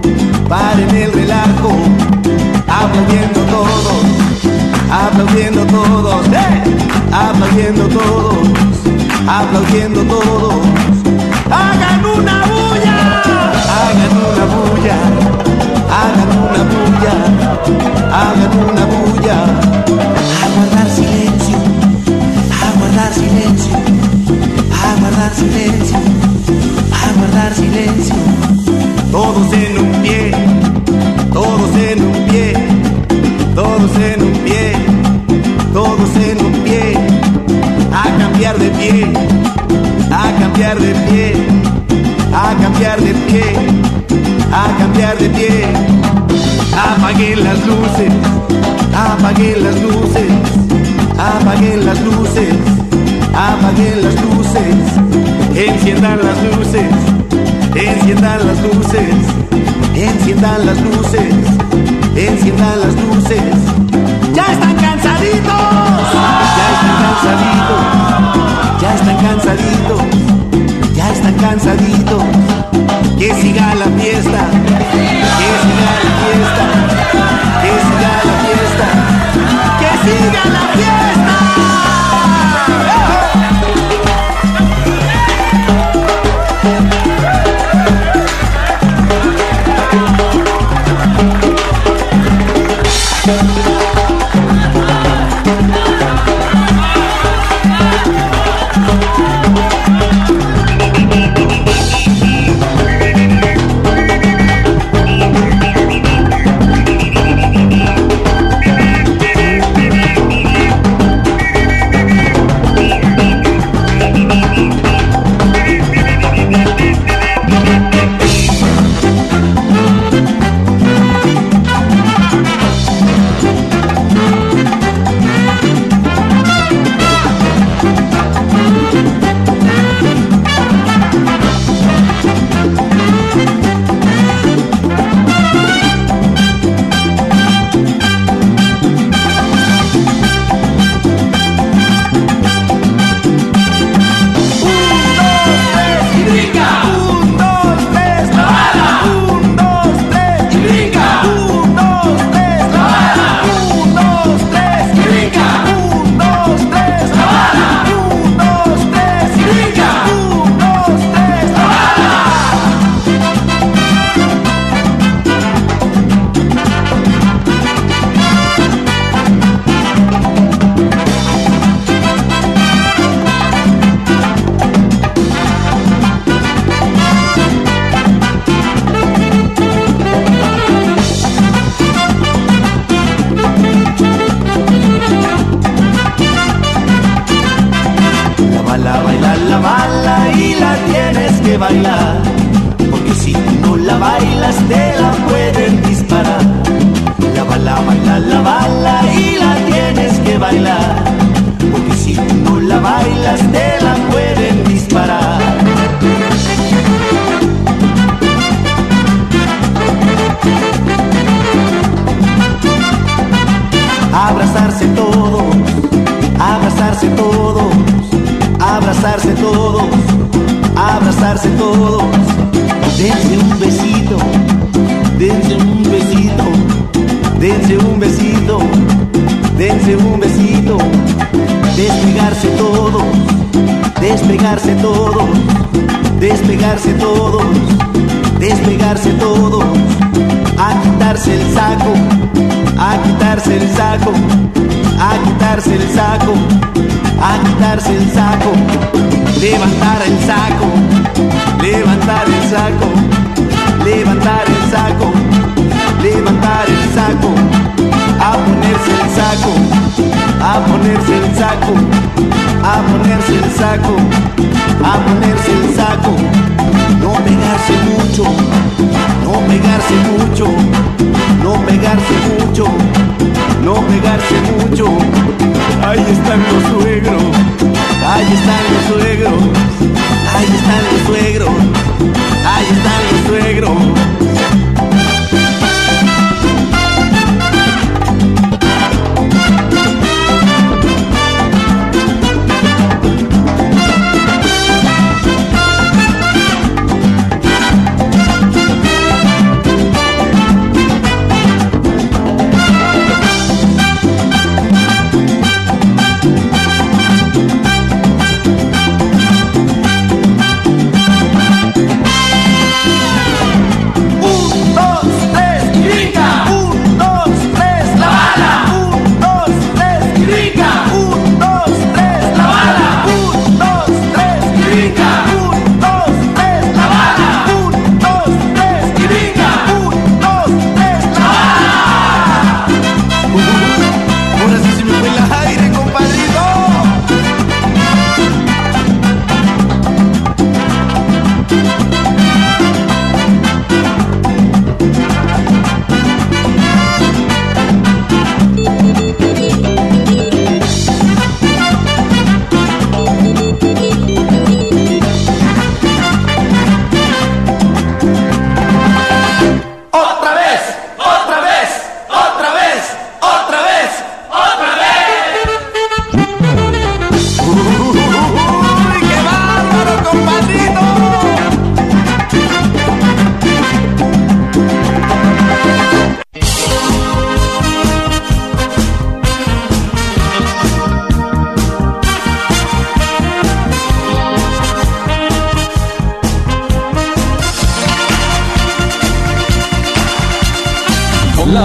paren el relajo. Aplaudiendo todos, aplaudiendo todos, ¡eh! Aplaudiendo todos, aplaudiendo todos. Hagan una bulla, hagan una bulla, hagan una bulla, hagan una bulla. A guardar silencio, a guardar silencio, a guardar silencio, a guardar silencio. Todos en un pie, todos en un pie, todos en un pie, todos en un pie. A cambiar de pie, a cambiar de pie, a cambiar de pie, a cambiar de pie. Apaguen las luces, apaguen las luces, apaguen las luces, apaguen las luces. Enciendan las luces, enciendan las luces, enciendan las luces, enciendan las luces. ¡Ya están cansaditos! ¡Ya están cansaditos! ¡Ya están cansaditos! ¡Ya están cansaditos! ¡Que siga la fiesta! ¡Que siga la fiesta! ¡Que siga la fiesta! ¡Que siga la fiesta! Bailar, porque si no la bailas te la pueden disparar. La bala, baila, la bala y la tienes que bailar, porque si no la bailas te la pueden disparar. Abrazarse todos, abrazarse todos, abrazarse todos, abrazarse todos. Dense un besito, dense un besito, dense un besito, dense un besito. Despegarse todos, despegarse todos, despegarse todos, despegarse todos. A quitarse el saco, a quitarse el saco, a quitarse el saco, a quitarse el saco. Levantar el saco, levantar el saco, levantar el saco, levantar el saco. A ponerse el saco, a ponerse el saco, a ponerse el saco, a ponerse el saco. No pegarse mucho, no pegarse mucho, no pegarse mucho, no pegarse mucho. Ahí están los suegros, ahí están los suegros, ahí están los suegros, ahí están los suegros.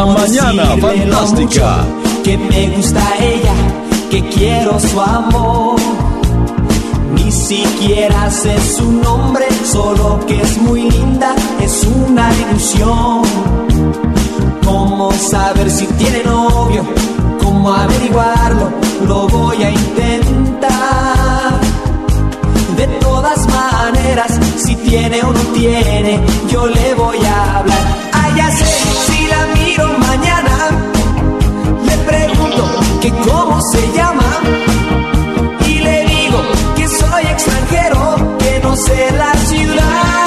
La mañana fantástica. Que me gusta ella, que quiero su amor. Ni siquiera sé su nombre, solo que es muy linda, es una ilusión. ¿Cómo saber si tiene novio? ¿Cómo averiguarlo? Lo voy a intentar. De todas maneras, si tiene o no tiene, yo le voy a hablar. Ah, ya sé, si la miro mañana, le pregunto que cómo se llama y le digo que soy extranjero, que no sé la ciudad,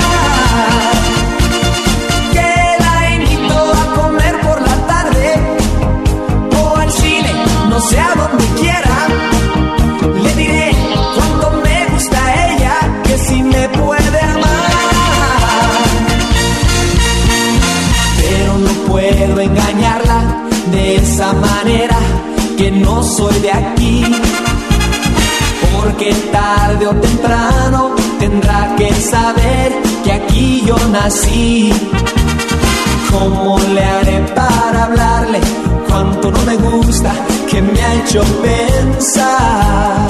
que la invito a comer por la tarde o al cine, no sé a dónde quiera. Le diré cuánto me gusta ella, que si me puede amar, pero no puedo engañarla de esa manera, que no soy de aquí, porque tarde o temprano tendrá que saber que aquí yo nací. ¿Cómo le haré para hablarle cuánto no me gusta, que me ha hecho pensar?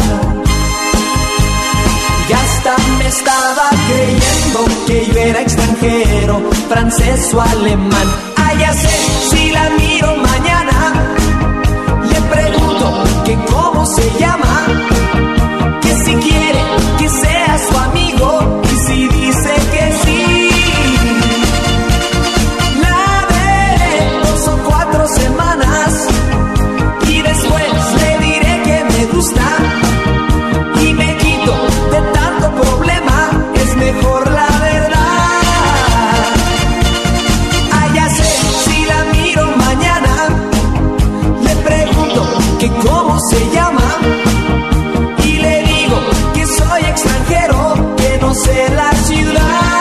Ya hasta me estaba creyendo que yo era extranjero, francés o alemán. Ah, ya sé, si la miro mañana, le pregunto que cómo se llama, que si quiere que sea su amigo, y si dice que sí, la veré dos o cuatro semanas y después le diré que me gusta y me quito de tanto problema, es mejor la verdad. Ah, ya sé, si la miro mañana, le pregunto que cómo se llama y le digo que soy extranjero, que no sé la ciudad,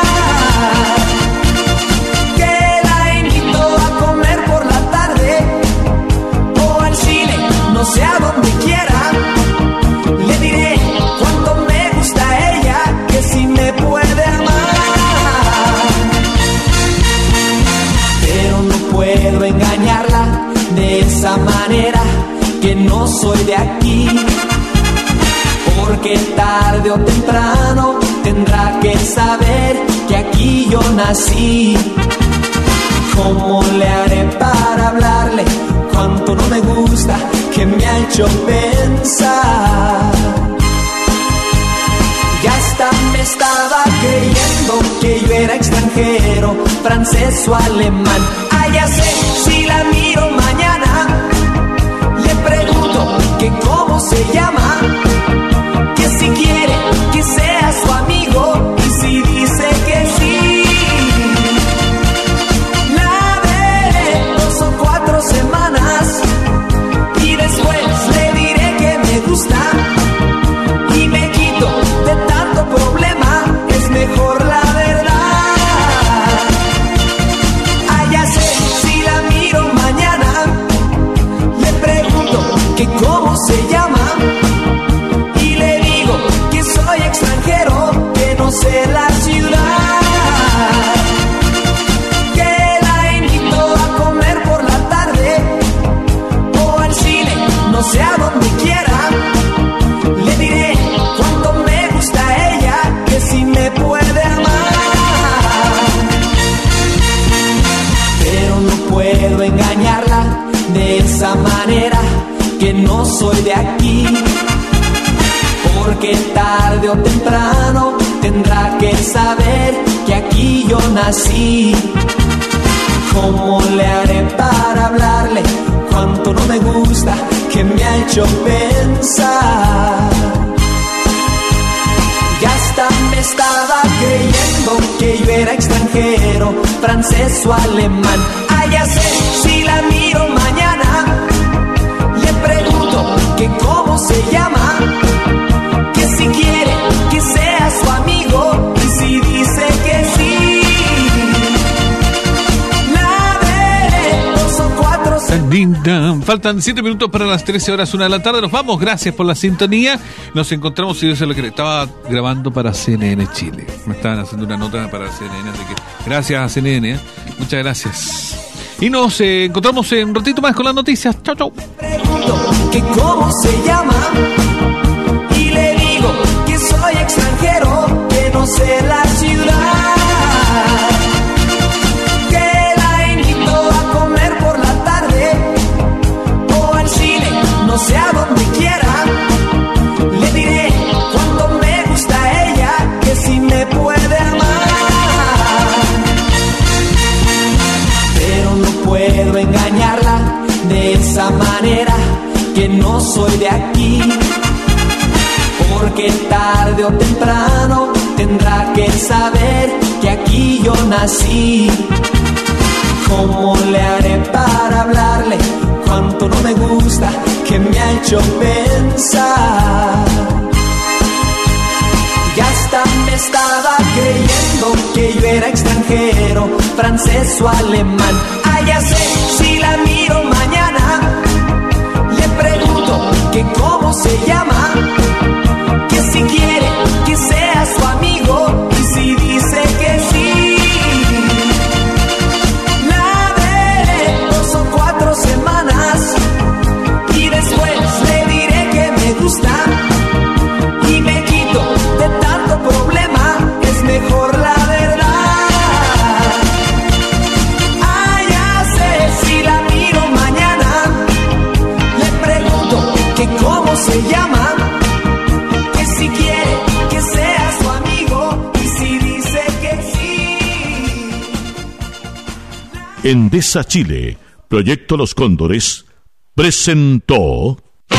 que la invito a comer por la tarde o al cine, no sé a dónde quiera. Le diré cuánto me gusta ella, que si me puede amar, pero no puedo engañarla de esa manera, que no soy de aquí, porque tarde o temprano tendrá que saber que aquí yo nací. ¿Cómo le haré para hablarle cuánto no me gusta, que me ha hecho pensar? Ya hasta me estaba creyendo que yo era extranjero, francés o alemán. Ah, ya sé, si la miro mañana, le pregunto que cómo se llama, que si quiere que sea su amigo, y si dice que sí, la veré dos o cuatro semanas y después le diré que me gusta y me quito de tanto problema, es mejor la verdad. Ah, ya sé, si la miro mañana, le pregunto que cómo se llama y le digo que soy extranjero, que no sé la ciudad, que la invito a comer por la tarde o al cine, no sé a dónde quiera. Le diré cuánto me gusta ella, que si me puede amar, pero no puedo engañarla de esa manera, que no soy de aquí, porque tarde o temprano tendrá que saber que aquí yo nací. ¿Cómo le haré para hablarle cuánto no me gusta, que me ha hecho pensar? Ya hasta me estaba creyendo que yo era extranjero, francés o alemán. Ah, ya sé, si la miro mañana, le pregunto que cómo se llama, que si quiere que sea su amigo, y si dice que sí, la veré dos o cuatro semanas. Faltan siete minutos para las trece horas, una de la tarde. Nos vamos, gracias por la sintonía. Nos encontramos, si Dios se lo quiere. Estaba grabando para C N N Chile. Me estaban haciendo una nota para C N N, así que gracias a C N N, ¿eh? Muchas gracias. Y nos eh, encontramos en un ratito más con las noticias. Chau, chau. Que cómo se llama y le digo que soy extranjero, que no sé la ciudad, que la invito a comer por la tarde o al cine, no sé a dónde quiera. Le diré cuánto me gusta ella, que si me puede amar, pero no puedo engañarla de esa manera, que no soy de aquí, porque tarde o temprano tendrá que saber que aquí yo nací. ¿Cómo le haré para hablarle cuánto no me gusta, que me ha hecho pensar? Ya hasta me estaba creyendo que yo era extranjero, francés o alemán. Ah, ya sé, si la miro mañana le pregunto que cómo se llama, que si quiere que sea su amigo, y si dice que sí, la veré dos o cuatro semanas y después le diré que me gusta y me quito de tanto problema, es mejor la verdad. Ah, ya sé, si la miro mañana le pregunto que cómo se llama, que si quiere que sea su amigo, y si dice que sí. Endesa Chile, Proyecto Los Cóndores, presentó...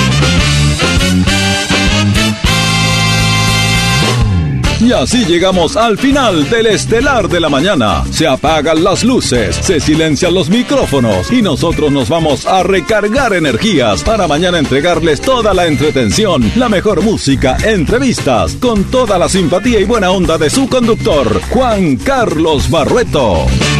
Y así llegamos al final del Estelar de la Mañana. Se apagan las luces, se silencian los micrófonos y nosotros nos vamos a recargar energías para mañana entregarles toda la entretención, la mejor música, entrevistas, con toda la simpatía y buena onda de su conductor, Juan Carlos Barrueto.